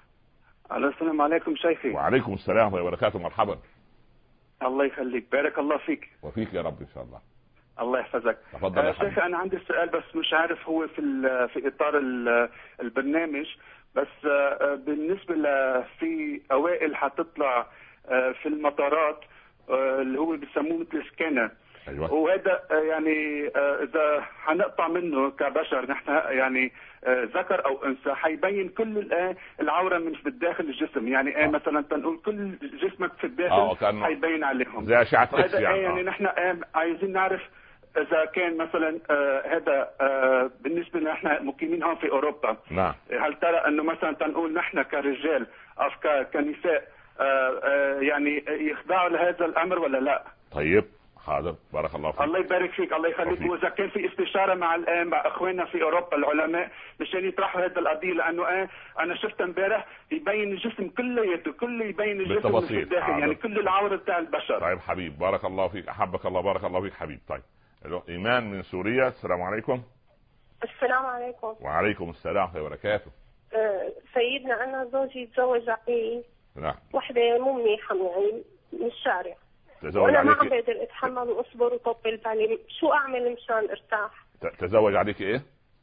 السلام عليكم شيخي. وعليكم السلام ورحمه الله وبركاته. مرحبا. الله يخليك. بارك الله فيك. وفيك يا رب ان شاء الله. الله يحفظك. تفضل يا شيخي. انا عندي سؤال بس مش عارف هو في في اطار البرنامج، بس بالنسبه ل في اوائل حتطلع في المطارات اللي هو بيسموه مثل سكانر. أيوة. وهذا يعني اذا حنقطع منه كبشر نحن يعني ذكر او انثى حيبين كل العوره من في الداخل الجسم، يعني آه. مثلا تنقول كل جسمك في الداخل حيبين عليهم زي اشعه اكس يعني, يعني نحن عايزين نعرف اذا كان مثلا آه هذا آه بالنسبه لنا مقيمين هون في اوروبا. نعم. هل ترى انه مثلا تنقول نحن كرجال او كنساء آه آه يعني يخضعوا لهذا الامر ولا لا؟ طيب حاضر. بارك الله فيك. الله يبارك فيك. الله يخليك. واذا كان في استشاره مع مع اخواننا في اوروبا العلماء مشان يطرحوا هذه القضيه، لانه آه انا شفت امبارح يبين الجسم كلياته، كله يبين الجسم في الداخل، يعني كل العوره بتاع البشر. طيب حبيب بارك الله فيك. احبك الله. بارك الله فيك حبيب. طيب ايمان من سوريا. السلام عليكم. السلام عليكم. وعليكم السلام ورحمه الله وبركاته. أه سيدنا انا زوجي تزوج علي. نعم. وحده مو منيحه يعني من الشارع. تزوج وانا عليك. ما عم بقدر اتحمل واصبر وطول بالي، شو اعمل مشان ارتاح؟ تزوج عليك ايه؟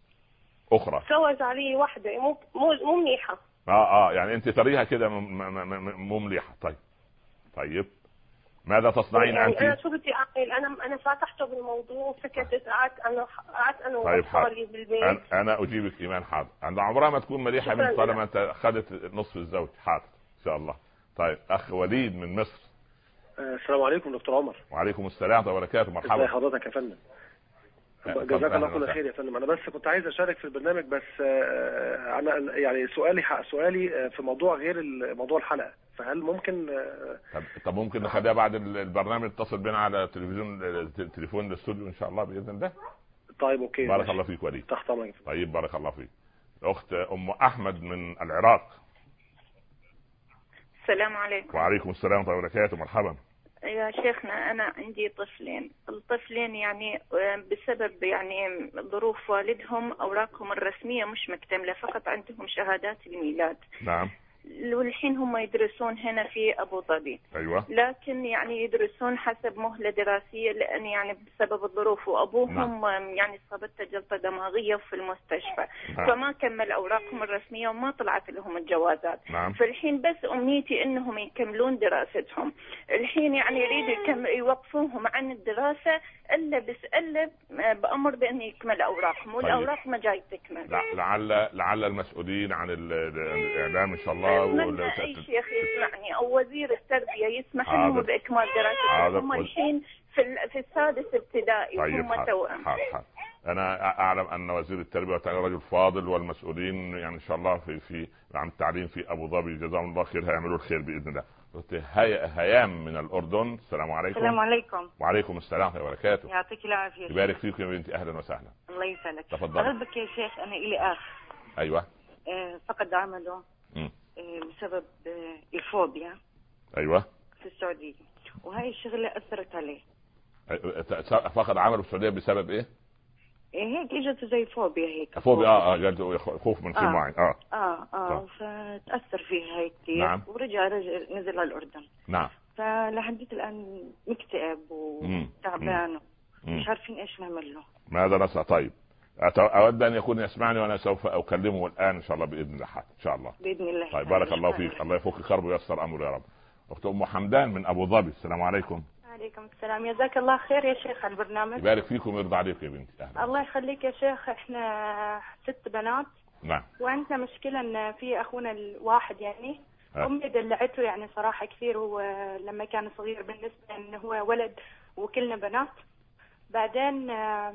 اخرى. تزوج علي وحده مو مو مو منيحه. اه اه يعني انت تريها كده مو مليحه. طيب طيب ماذا تصنعين يعني انت؟ انا شو بدي اعمل؟ انا انا فتحته بالموضوع وسكتت. قعدت انا قعدت انا طيب واطفالي بالبيت. أنا, انا اجيبك ايمان. حاضر. عند عمرها ما تكون مليحه من طالما انت اخذت نصف الزوج. حاضر ان شاء الله. طيب اخ وليد من مصر. السلام عليكم دكتور عمر. وعليكم السلام ورحمه الله وبركاته. مرحبا. ازي حضرتك يا فندم؟ جزاك الله كل خير يا فندم. انا بس كنت عايز اشارك في البرنامج، بس انا يعني سؤالي سؤالي في موضوع غير موضوع الحلقه، فهل ممكن طب, طب ممكن نخليها بعد البرنامج؟ اتصل بنا على تلفزيون تليفون الاستوديو ان شاء الله باذن الله. طيب اوكي. بارك الله فيك وليد. تحت امرك. طيب بارك الله فيك. الاخت ام احمد من العراق. السلام عليكم. وعليكم السلام ورحمه الله وبركاته. مرحبا يا شيخنا. أنا عندي طفلين. الطفلين يعني بسبب يعني ظروف والدهم أوراقهم الرسمية مش مكتملة، فقط عندهم شهادات الميلاد. نعم. والحين هم يدرسون هنا في أبو ظبي. أيوة. لكن يعني يدرسون حسب مهلة دراسية، لأن يعني بسبب الظروف، وأبوهم نعم. يعني صابته جلطة دماغية في المستشفى. نعم. فما كمل أوراقهم الرسمية وما طلعت لهم الجوازات. نعم. فالحين بس أمنيتي إنهم يكملون دراستهم. الحين يعني يريدوا يوقفوهم عن الدراسة إلا بس إلا بأمر بأن يكمل أوراقهم، والأوراق طيب. ما جاي تكمل. لعل لعل المسؤولين عن الإعلام إن شاء الله أتمنى أي شيخ يسمعني أو وزير التربية يسمح لهم بإكمال دراستهم. هم الحين في في السادس ابتدائي. طيب هم توأم. انا اعلم ان وزير التربيه والتعليم رجل فاضل، والمسؤولين يعني ان شاء الله في في عن التعليم في ابو ظبي جزاهم الله خير هيعملوا الخير باذن الله. هي هيام من الاردن، السلام عليكم. السلام عليكم. وعليكم السلام ورحمه الله وبركاته. يعطيك العافيه. يبارك فيك يا بنتي، اهلا وسهلا. الله يسعدك. تفضل. أغلبك يا شيخ انا الي اخ. ايوه. آه فقد عمله آه بسبب آه الفوبيا. ايوه. في السعوديه، وهي الشغله اثرت عليه. فقد عمله في السعوديه بسبب ايه؟ إيه هيك اجت زي فوبيا هيك. فوبيا اه اه جد خوف من شيء آه. معين اه اه اه فتاثر فيها هيك كثير. نعم. ورجع رجع نزل على الاردن. نعم. فلحديت الان مكتئب وتعبان ومش عارفين ايش نعمل له. ماذا نصنع؟ طيب اود ان يكون يسمعني وانا سوف اكلمه الان ان شاء الله باذن الله ان شاء الله. باذن الله. طيب بارك الله فيك، الله يفك كربه وييسر امره يا رب. اخت ام حمدان من ابو ظبي، السلام عليكم. وعليكم السلام، جزاك الله خير يا شيخ على البرنامج. يبارك فيكم ويرضى عليك يا بنتي. أهلا. الله يخليك يا شيخ، احنا ست بنات. نعم. وعندنا مشكله ان في اخونا الواحد يعني أه. امي دلعته يعني صراحه كثير، هو لما كان صغير بالنسبه انه هو ولد وكلنا بنات. بعدين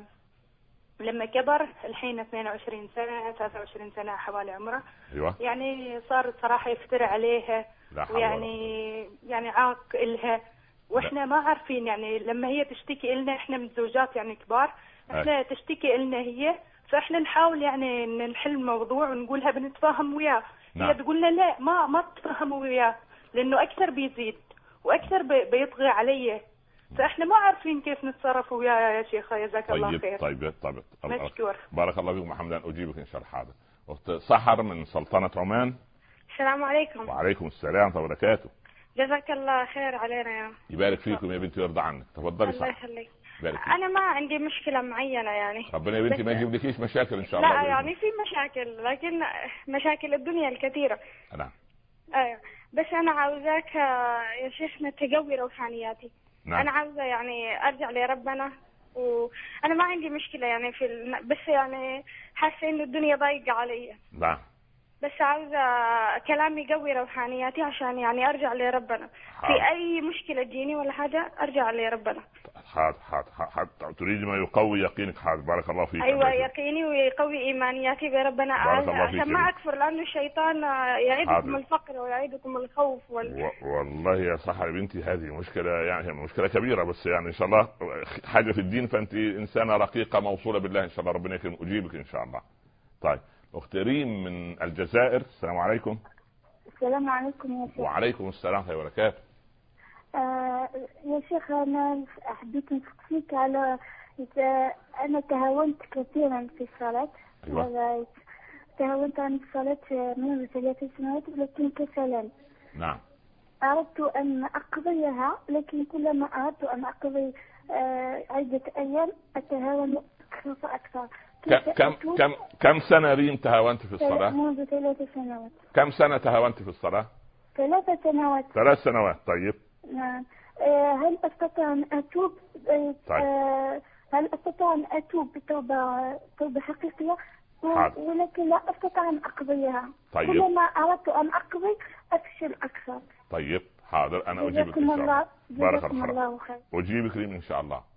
لما كبر الحين اثنين وعشرين سنه ثلاثة وعشرين سنه حوالي عمره. ايوه. يعني صار صراحه يفترى عليها ويعني يعني عاق إلها، واحنا ما عارفين يعني لما هي تشتكي لنا، احنا من زوجات يعني كبار، احنا أي. تشتكي لنا هي، فاحنا نحاول يعني نحل الموضوع ونقولها بنتفاهم وياه. نعم. هي تقول لنا لا ما ما تتفاهموا وياه لانه اكثر بيزيد واكثر بيطغى علي، فاحنا ما عارفين كيف نتصرف وياه يا شيخه. جزاك طيب الله خير. طيب طيب مشكور. بارك الله فيكم حمدان، اجيبك ان شاء الله. حاضر. اخت سحر من سلطنه عمان. السلام عليكم. وعليكم السلام ورحمه الله وبركاته. جزاك الله خير علينا يا يبارك فيكم يا بنتي ويرضى عنك. تفضلي. الله يخليك. انا ما عندي مشكله معينه يعني. ربنا يا بنتي ما يجيبلكيش مشاكل ان شاء الله. لا يعني في مشاكل، لكن مشاكل الدنيا الكثيره. نعم. ايوه بس انا عاوزاك يا شيخنا تقوي روحانياتي. نعم. انا عاوزه يعني ارجع لربنا، وانا ما عندي مشكله يعني في ال... بس يعني حاسه انه الدنيا ضايقه علي. نعم. بس عاوزة كلام يقوي روحانياتي عشان يعني أرجع لربنا. حاضر. في أي مشكلة تجيني ولا حاجة أرجع لربنا. حاضر حاضر حاضر. تريد ما يقوي يقينك. حاضر بارك الله فيك. أيوة يقيني ويقوي إيمانياتي بربنا عشان ما أكفر، لأنه الشيطان يعيدكم الفقر ويعيدكم الخوف وال... و... والله يا صح يا بنتي هذه مشكلة يعني مشكلة كبيرة، بس يعني إن شاء الله حاجة في الدين، فأنت إنسانة رقيقة موصولة بالله إن شاء الله، ربنا يكرم أجيبك إن شاء الله. طيب أخت ريم من الجزائر، السلام عليكم. السلام عليكم يا شيخ. وعليكم السلام ورحمة الله وبركاته. آه يا شيخ أنا حبيت نسألك على إذا أنا تهاونت كثيرا في الصلاة. أيوة. تهاونت عن الصلاة منذ ثلاث سنوات ولكن كسلا. نعم. أردت أن أقضيها، لكن كلما أردت أن أقضي آه عدة أيام أتهاون أكثر فأكثر. كم كم كم سنة ريم تهاونت في الصلاة؟ منذ ثلاث سنوات. كم سنة تهاونت في الصلاة؟ ثلاث سنوات. ثلاث سنوات. طيب. نعم. هل أستطيع أن أتوب؟ طيب. هل أستطيع أن أتوب بتوبة توبة حقيقية؟ ولكن لا أستطيع أن أقضيها. طيب. كلما أردت أن أقضي أفشل أكثر. طيب حاضر أنا أجيبك إن شاء الله. بارك الله خير. أجيبك ريم إن شاء الله.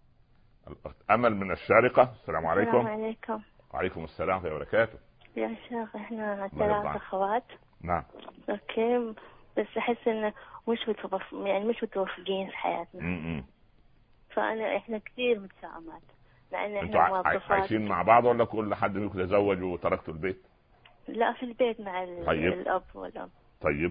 أمل من الشارقة، السلام عليكم. السلام عليكم. وعليكم السلام ورحمة الله وبركاته. يا شيخ احنا ثلاث اخوات. نعم. اوكي بس احس انه مش متوف... يعني مش متوافقين في حياتنا. امم فانا احنا كثير متشائمات مع ان احنا موظفات. عايشين مع بعض ولا كل حد منكم تزوج وتركتوا البيت؟ لا في البيت مع طيب. الاب والام. طيب.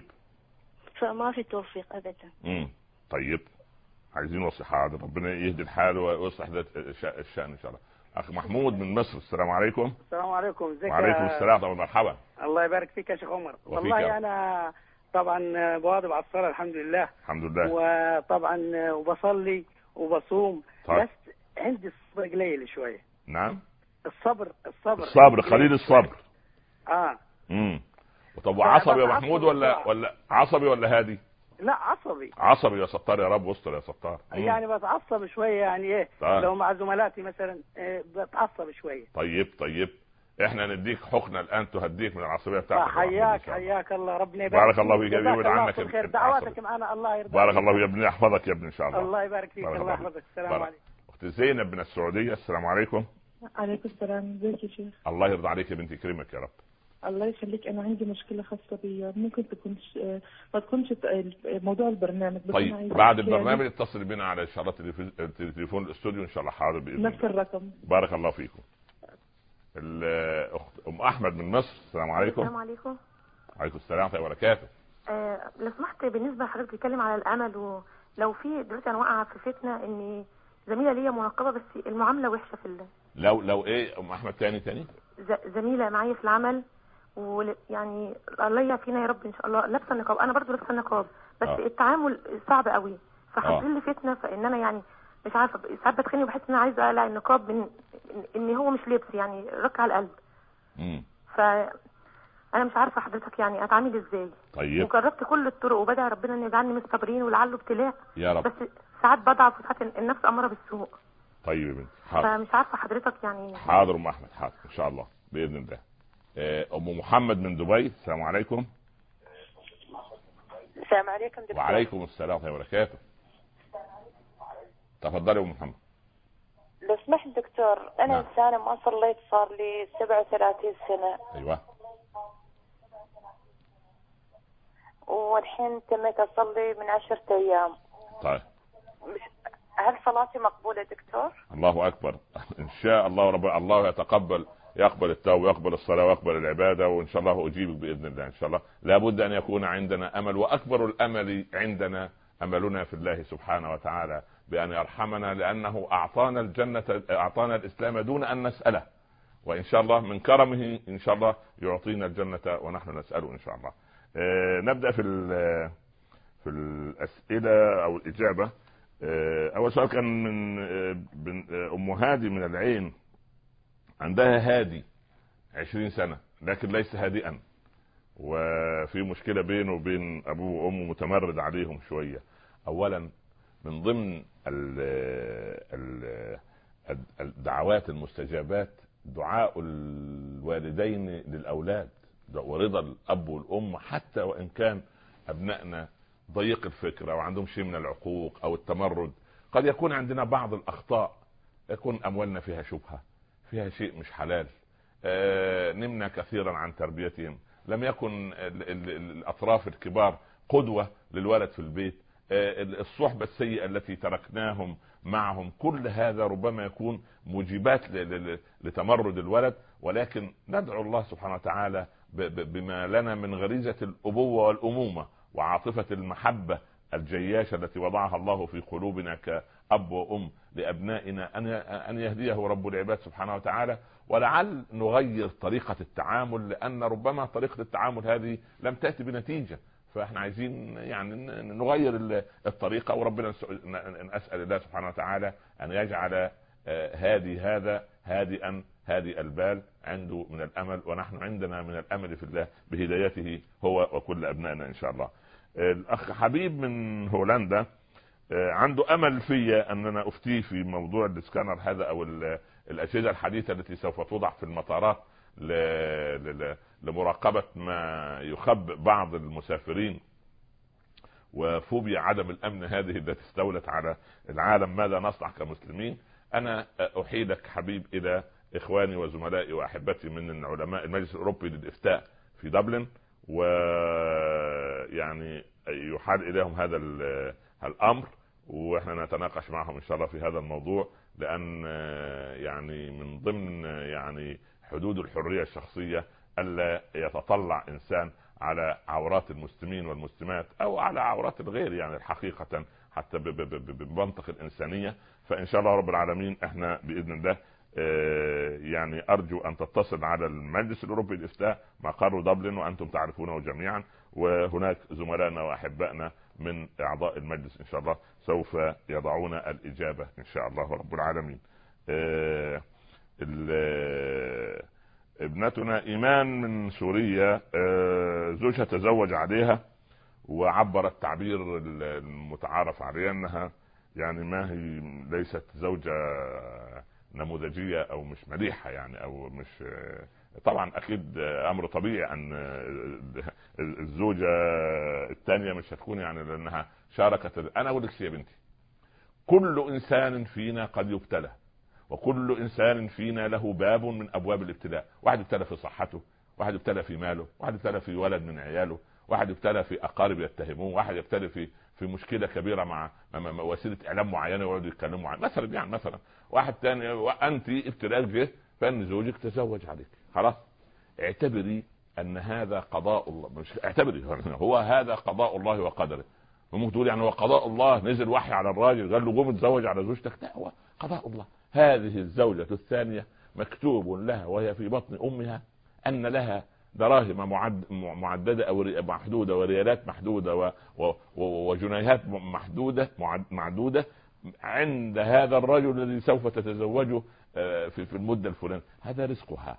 فما في توفيق ابدا. امم طيب عايزين نصيحة. حاضر ربنا يهدي الحال ويصلح الشأن ان شاء الله. اخ محمود من مصر، السلام عليكم. السلام عليكم. ازيك؟ وعليكم السلام طبعا. مرحبا. الله يبارك فيك يا شيخ عمر. والله انا طبعا بواظب على الصلاه الحمد لله. الحمد لله. وطبعا وبصلي وبصوم. طيب. بس عندي الصبر قليل شويه. نعم. الصبر الصبر الصبر قليل الصبر. اه امم طب وعصبي يا محمود ولا ولا عصبي ولا هادي؟ لا عصبي. عصبي يا ستار يا رب واستر يا ستار. يعني بتعصب شويه يعني ايه. طيب. لو مع زملاتي مثلا إيه بتعصب شويه. طيب طيب احنا نديك حقنه الان تهديك من العصبيه بتاعتك. حياك حياك الله ربنا يبارك. بارك الله فيك يبعد عنك الخير. دعواتك معنا الله يرضى. بارك الله يا ابني يحفظك يا ابني ان شاء الله. الله يبارك فيك. الله يحفظك. السلام عليكم. اخت زينب من السعوديه، السلام عليكم. عليكم السلام، ازيك يا شيخ؟ الله يرضى عليك يا بنتي، يكرمك يا رب. الله يخليك. انا عندي مشكله خاصه بيا، ممكن تكونش ما تكونش موضوع البرنامج. طيب بعد البرنامج اتصل بنا على اشارات تليفون الاستوديو ان شاء الله. حاضر باذن الله. نفس الرقم. بارك الله فيكم. الاخت ام احمد من مصر. السلام عليكم. السلام عليكم. وعليكم السلام ورحمه الله وبركاته. آه لو سمحت، بالنسبه لحضرتك بتتكلم على الامل، ولو في دلوقتي انا واقعه في فتنه ان زميله ليا منقبه بس المعامله وحشه في الله. لو لو ايه ام احمد تاني تاني زميله معايا في العمل، ويعني الله يعافينا يا رب ان شاء الله، لابسه النقاب، انا برضو لابسه النقاب، بس آه. التعامل صعب قوي، فحصل لي فتنه، فان انا يعني مش عارفه، ساعات بتخني وبحس ان انا عايزه اقلع النقاب من ان هو مش لبس، يعني رك على القلب. امم ف انا مش عارفه حضرتك يعني اتعامل ازاي. طيب وجربت كل الطرق وبدعي ربنا ان يجعلني من الصابرين ولعله ابتلاء يا رب، بس ساعات بضعف وساعات النفس اماره بالسوء. طيب يا بنتي حاضر. فمش عارفه حضرتك يعني. حاضر ام احمد، حاضر ان شاء الله باذن الله. ام محمد من دبي. السلام عليكم. السلام عليكم دكتور. وعليكم السلام ورحمه الله وبركاته. تفضلي يا ام محمد. لو سمحت دكتور، انا نعم. انسانه ما صليت صار لي سبعة وثلاثين سنه. ايوه. والحين تميت اصلي من عشرة ايام. طيب مش... هل صلاتي مقبوله دكتور؟ الله اكبر. ان شاء الله رب الله يتقبل، يقبل التوبه ويقبل الصلاه ويقبل العباده، وان شاء الله اجيبك باذن الله. ان شاء الله لابد ان يكون عندنا امل، واكبر الامل عندنا املنا في الله سبحانه وتعالى بان يرحمنا، لانه اعطانا الجنه، اعطانا الاسلام دون ان نساله، وان شاء الله من كرمه ان شاء الله يعطينا الجنه ونحن نساله ان شاء الله. آه نبدا في في الاسئله او الاجابه. آه اول سؤال كان من آه ام هادي من العين. عندها هادي عشرين سنة لكن ليس هادئا، وفي مشكلة بينه وبين أبوه وأمه، متمرد عليهم شوية. أولا من ضمن الدعوات المستجابات دعاء الوالدين للأولاد ورضا الأب والأم، حتى وإن كان أبنائنا ضيق الفكرة وعندهم شيء من العقوق أو التمرد. قد يكون عندنا بعض الأخطاء، يكون أموالنا فيها شبهة، فيها شيء مش حلال، آه نمنا كثيرا عن تربيتهم، لم يكن ال ال الأطراف الكبار قدوة للولد في البيت، آه الصحبة السيئة التي تركناهم معهم، كل هذا ربما يكون موجبات لتمرد الولد. ولكن ندعو الله سبحانه وتعالى بما لنا من غريزة الأبوة والأمومة وعاطفة المحبة الجياشة التي وضعها الله في قلوبنا كأب وأم لأبنائنا، أن يهديه رب العباد سبحانه وتعالى، ولعل نغير طريقة التعامل، لأن ربما طريقة التعامل هذه لم تأتي بنتيجة، فاحنا عايزين يعني نغير الطريقة، وربنا نسأل الله سبحانه وتعالى أن يجعل هادي هذا هادئا هادئ البال، عنده من الأمل، ونحن عندنا من الأمل في الله بهدايته هو وكل أبنائنا إن شاء الله. الأخ حبيب من هولندا عنده أمل فيا أننا أفتيه في موضوع السكانر هذا أو الأجهزة الحديثة التي سوف توضع في المطارات لمراقبة ما يخبئ بعض المسافرين، وفوبيا عدم الأمن هذه التي استولت على العالم. ماذا نصنع كمسلمين؟ أنا أحيلك حبيب إلى إخواني وزملائي وأحبتي من علماء المجلس الأوروبي للإفتاء في دبلن، ويعني يحال إليهم هذا الأمر، وإحنا نتناقش معهم إن شاء الله في هذا الموضوع، لأن يعني من ضمن يعني حدود الحرية الشخصية ألا يتطلع إنسان على عورات المسلمين والمسلمات أو على عورات الغير، يعني الحقيقة حتى بمنطق الإنسانية. فإن شاء الله رب العالمين إحنا بإذن الله يعني أرجو أن تتصل على المجلس الأوروبي للإفتاء مقر دبلن، وأنتم تعرفونه جميعا، وهناك زملائنا وأحبائنا من أعضاء المجلس إن شاء الله سوف يضعون الإجابة إن شاء الله رب العالمين. ابنتنا إيمان من سوريا، زوجها تزوج عليها وعبر التعبير المتعارف عليه أنها يعني ما هي ليست زوجة نموذجية أو مش مليحة، يعني أو مش، طبعا أكيد أمر طبيعي أن الزوجة الثانية مش هتكون يعني لأنها شاركت. أنا أقول لك يا بنتي، كل إنسان فينا قد يبتلى، وكل انسان فينا له باب من ابواب الابتلاء. واحد ابتلى في صحته، واحد ابتلى في ماله، واحد ابتلى في ولد من عياله، واحد ابتلى في اقارب يتهموه، واحد ابتلى في في مشكله كبيره مع وسيله اعلام معينه يقعدوا يتكلموا عنها مثلا، يعني مثلا واحد ثاني وانت ابتلاء جه فان زوجك تزوج عليك، خلاص اعتبري ان هذا قضاء الله، مش اعتبري هو هذا قضاء الله وقدره. ممكن تقول يعني هو قضاء الله، نزل وحي على الراجل قال له قوم اتزوج على زوجتك، لا هو قضاء الله. هذه الزوجة الثانية مكتوب لها وهي في بطن امها ان لها دراهم معد معدده او محدوده وريالات محدوده و... و... وجنيهات محدوده معدوده عند هذا الرجل الذي سوف تتزوجه في في المده الفلانيه، هذا رزقها.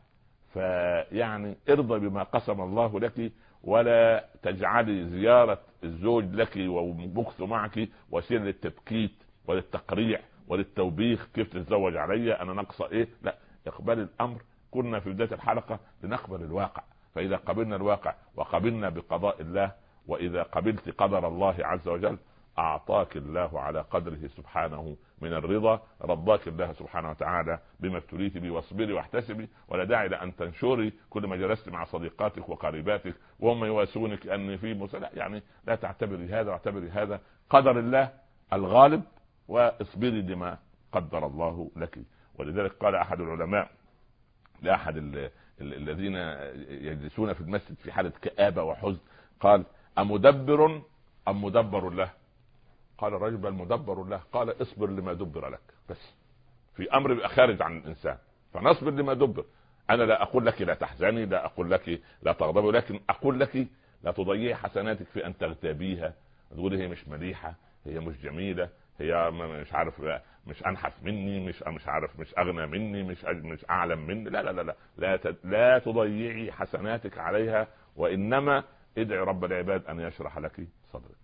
فيعني ارضى بما قسم الله لك، ولا تجعلي زياره الزوج لك ومكثه معك وسيله للتبكيت وللتقريع وللتوبيخ، كيف تتزوج علي انا ناقصه ايه، لا اقبل الامر. كنا في بدايه الحلقه لنقبل الواقع، فاذا قبلنا الواقع وقبلنا بقضاء الله، واذا قبلت قدر الله عز وجل اعطاك الله على قدره سبحانه من الرضا، رضاك الله سبحانه وتعالى بما ابتليت به، واصبري واحتسبي، ولا داعي لان تنشري كل ما جلست مع صديقاتك وقريباتك وهم يواسونك ان في مسألة، يعني لا تعتبري هذا واعتبري هذا قدر الله الغالب، واصبري لما قدر الله لك. ولذلك قال احد العلماء لاحد الذين يجلسون في المسجد في حالة كآبة وحزن، قال أمدبر أم مدبر له؟ قال الرجل بل مدبر له. قال اصبر لما دبر لك، بس في امر يبقى خارج عن الانسان، فنصبر لما دبر. انا لا اقول لك لا تحزني، لا اقول لك لا تغضبي، ولكن اقول لك لا تضيعي حسناتك في ان تغتابيها، تقولي هي مش مليحه، هي مش جميله، هي مش عارف مش انحف مني، مش مش عارف مش اغنى مني، مش مش اعلم مني، لا لا لا لا لا, لا تضيعي حسناتك عليها، وانما ادعي رب العباد ان يشرح لك صدرك.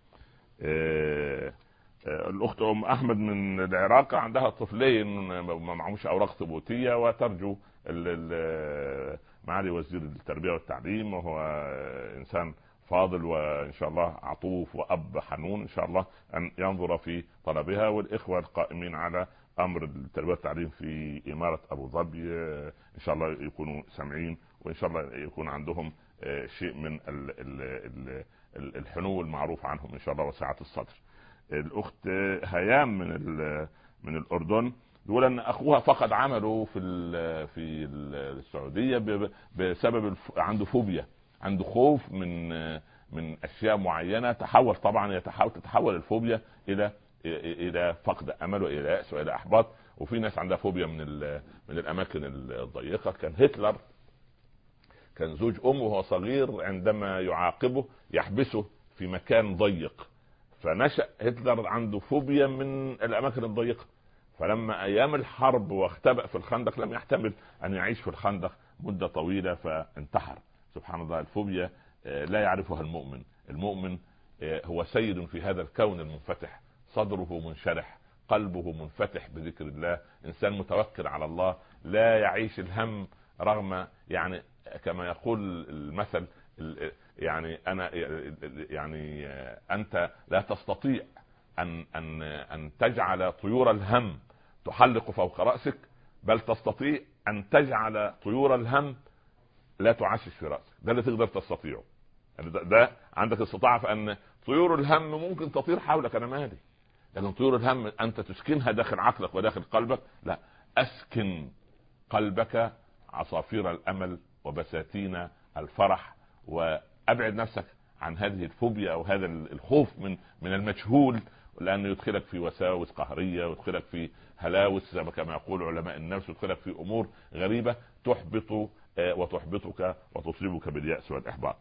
إيه الاخت ام احمد من العراق عندها طفلين ما معهمش اوراق ثبوتيه، وترجو معالي وزير التربيه والتعليم، وهو انسان فاضل وان شاء الله عطوف واب حنون ان شاء الله ان ينظر في طلبها، والاخوه القائمين على امر التربيه والتعليم في اماره ابو ظبي ان شاء الله يكونوا سامعين، وان شاء الله يكون عندهم شيء من الحنو المعروف عنهم ان شاء الله وسعه الصدر. الاخت هيام من من الاردن يقول ان اخوها فقد عمله في في السعوديه بسبب عنده فوبيا، عنده خوف من من اشياء معينه، تحول طبعا يتحول تتحول الفوبيا الى الى فقد امل والى يأس والى احباط. وفي ناس عندها فوبيا من من الاماكن الضيقه. كان هتلر كان زوج امه وهو صغير عندما يعاقبه يحبسه في مكان ضيق، فنشأ هتلر عنده فوبيا من الاماكن الضيقه، فلما ايام الحرب واختبأ في الخندق لم يحتمل ان يعيش في الخندق مده طويله فانتحر. سبحان الله، الفوبيا لا يعرفها المؤمن. المؤمن هو سيد في هذا الكون المنفتح، صدره منشرح، قلبه منفتح بذكر الله، انسان متوكل على الله، لا يعيش الهم رغم يعني كما يقول المثل يعني انا يعني انت لا تستطيع ان ان ان تجعل طيور الهم تحلق فوق رأسك، بل تستطيع ان تجعل طيور الهم لا تعشش في رأسك. ده اللي تقدر تستطيعه، يعني ده, ده عندك استطاعة في ان طيور الهم ممكن تطير حولك، انا مالي، لكن طيور الهم انت تسكنها داخل عقلك وداخل قلبك، لا، اسكن قلبك عصافير الامل وبساتين الفرح، وابعد نفسك عن هذه الفوبيا او هذا الخوف من من المجهول، لانه يدخلك في وساوس قهريه، ويدخلك في هلاوس كما يقول علماء النفس، ويدخلك في امور غريبه تحبط وتحبطك وتصيبك باليأس والاحباط.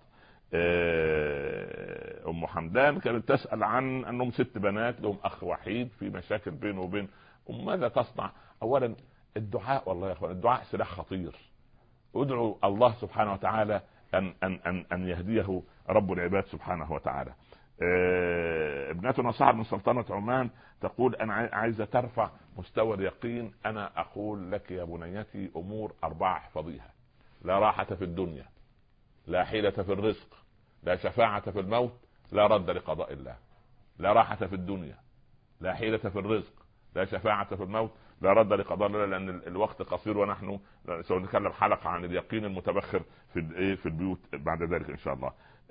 ام حمدان كانت تسأل عن انهم ست بنات لهم اخ وحيد في مشاكل بينه وبين ام، ماذا تصنع؟ اولا الدعاء، والله يا اخوان الدعاء سلاح خطير. ادعوا الله سبحانه وتعالى ان ان ان ان يهديه رب العباد سبحانه وتعالى. ابنتنا سعد من سلطنة عمان تقول انا عايزه ترفع مستوى اليقين. انا اقول لك يا بنيتي امور اربعه احفظيها: لا راحه في الدنيا، لا حيلة في الرزق، لا شفاعة في الموت، لا رد لقضاء الله. لا راحة في الدنيا، لا حيلة في الرزق، لا شفاعة في الموت، لا رد لقضاء الله، لان الوقت قصير، ونحن سنتكلم حلقه عن اليقين المتبخر في في البيوت بعد ذلك ان شاء الله.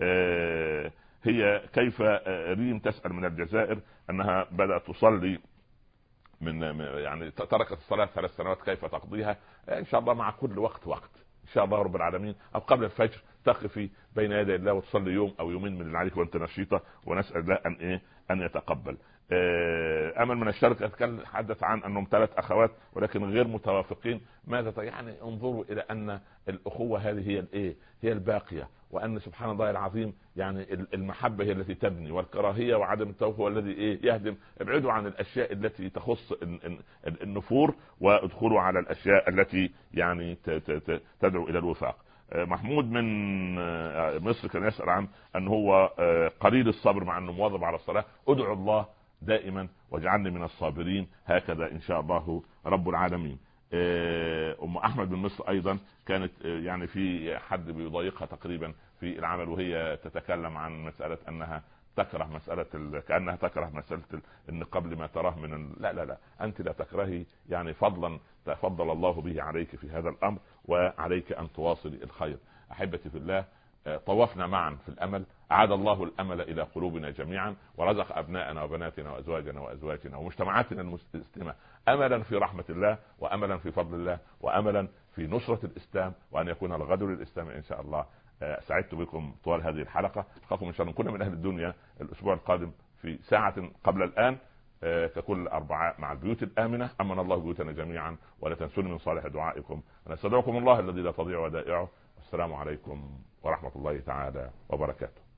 هي كيف ريم تسأل من الجزائر انها بدأت تصلي من يعني تركت الصلاة ثلاث سنوات، كيف تقضيها؟ ان شاء الله مع كل وقت وقت ان شاء الله رب العالمين، او قبل الفجر تقفي بين يدي الله وتصلي يوم او يومين من اللي عليك وانت نشيطه، ونسال الله ان ايه ان يتقبل. امل من الشركه تحدث عن انهم ثلاث اخوات ولكن غير متوافقين، ماذا يعني؟ انظروا الى ان الاخوه هذه هي الايه هي الباقيه، وان سبحان الله العظيم يعني المحبه هي التي تبني، والكراهيه وعدم التوافق هو الذي ايه يهدم. ابعدوا عن الاشياء التي تخص النفور، وادخلوا على الاشياء التي يعني تدعو الى الوفاق. محمود من مصر كان يسأل عن ان هو قليل الصبر مع انه مواظب على الصلاة. ادعو الله دائما واجعلني من الصابرين، هكذا ان شاء الله رب العالمين. ام احمد من مصر ايضا كانت يعني في حد بيضايقها تقريبا في العمل، وهي تتكلم عن مسألة انها تكره مسألة كأنها تكره مسألة ان قبل ما تراه من ال... لا لا لا انت لا تكرهي، يعني فضلا تفضل الله به عليك في هذا الامر، وعليك ان تواصلي الخير. احبتي في الله، طوفنا معا في الامل، اعاد الله الامل الى قلوبنا جميعا، ورزق ابناءنا وبناتنا وازواجنا وازواجنا ومجتمعاتنا المسلمه املا في رحمه الله، واملا في فضل الله، واملا في نصره الاسلام، وان يكون الغد للاسلام ان شاء الله. سعدت بكم طوال هذه الحلقه، القاكم ان شاء الله كنا من اهل الدنيا الاسبوع القادم في ساعه قبل الان ككل اربعاء مع البيوت الامنه. امن الله بيوتنا جميعا، ولا تنسوني من صالح دعائكم. نستودعكم الله الذي لا تضيع ودائعه، والسلام عليكم ورحمه الله تعالى وبركاته.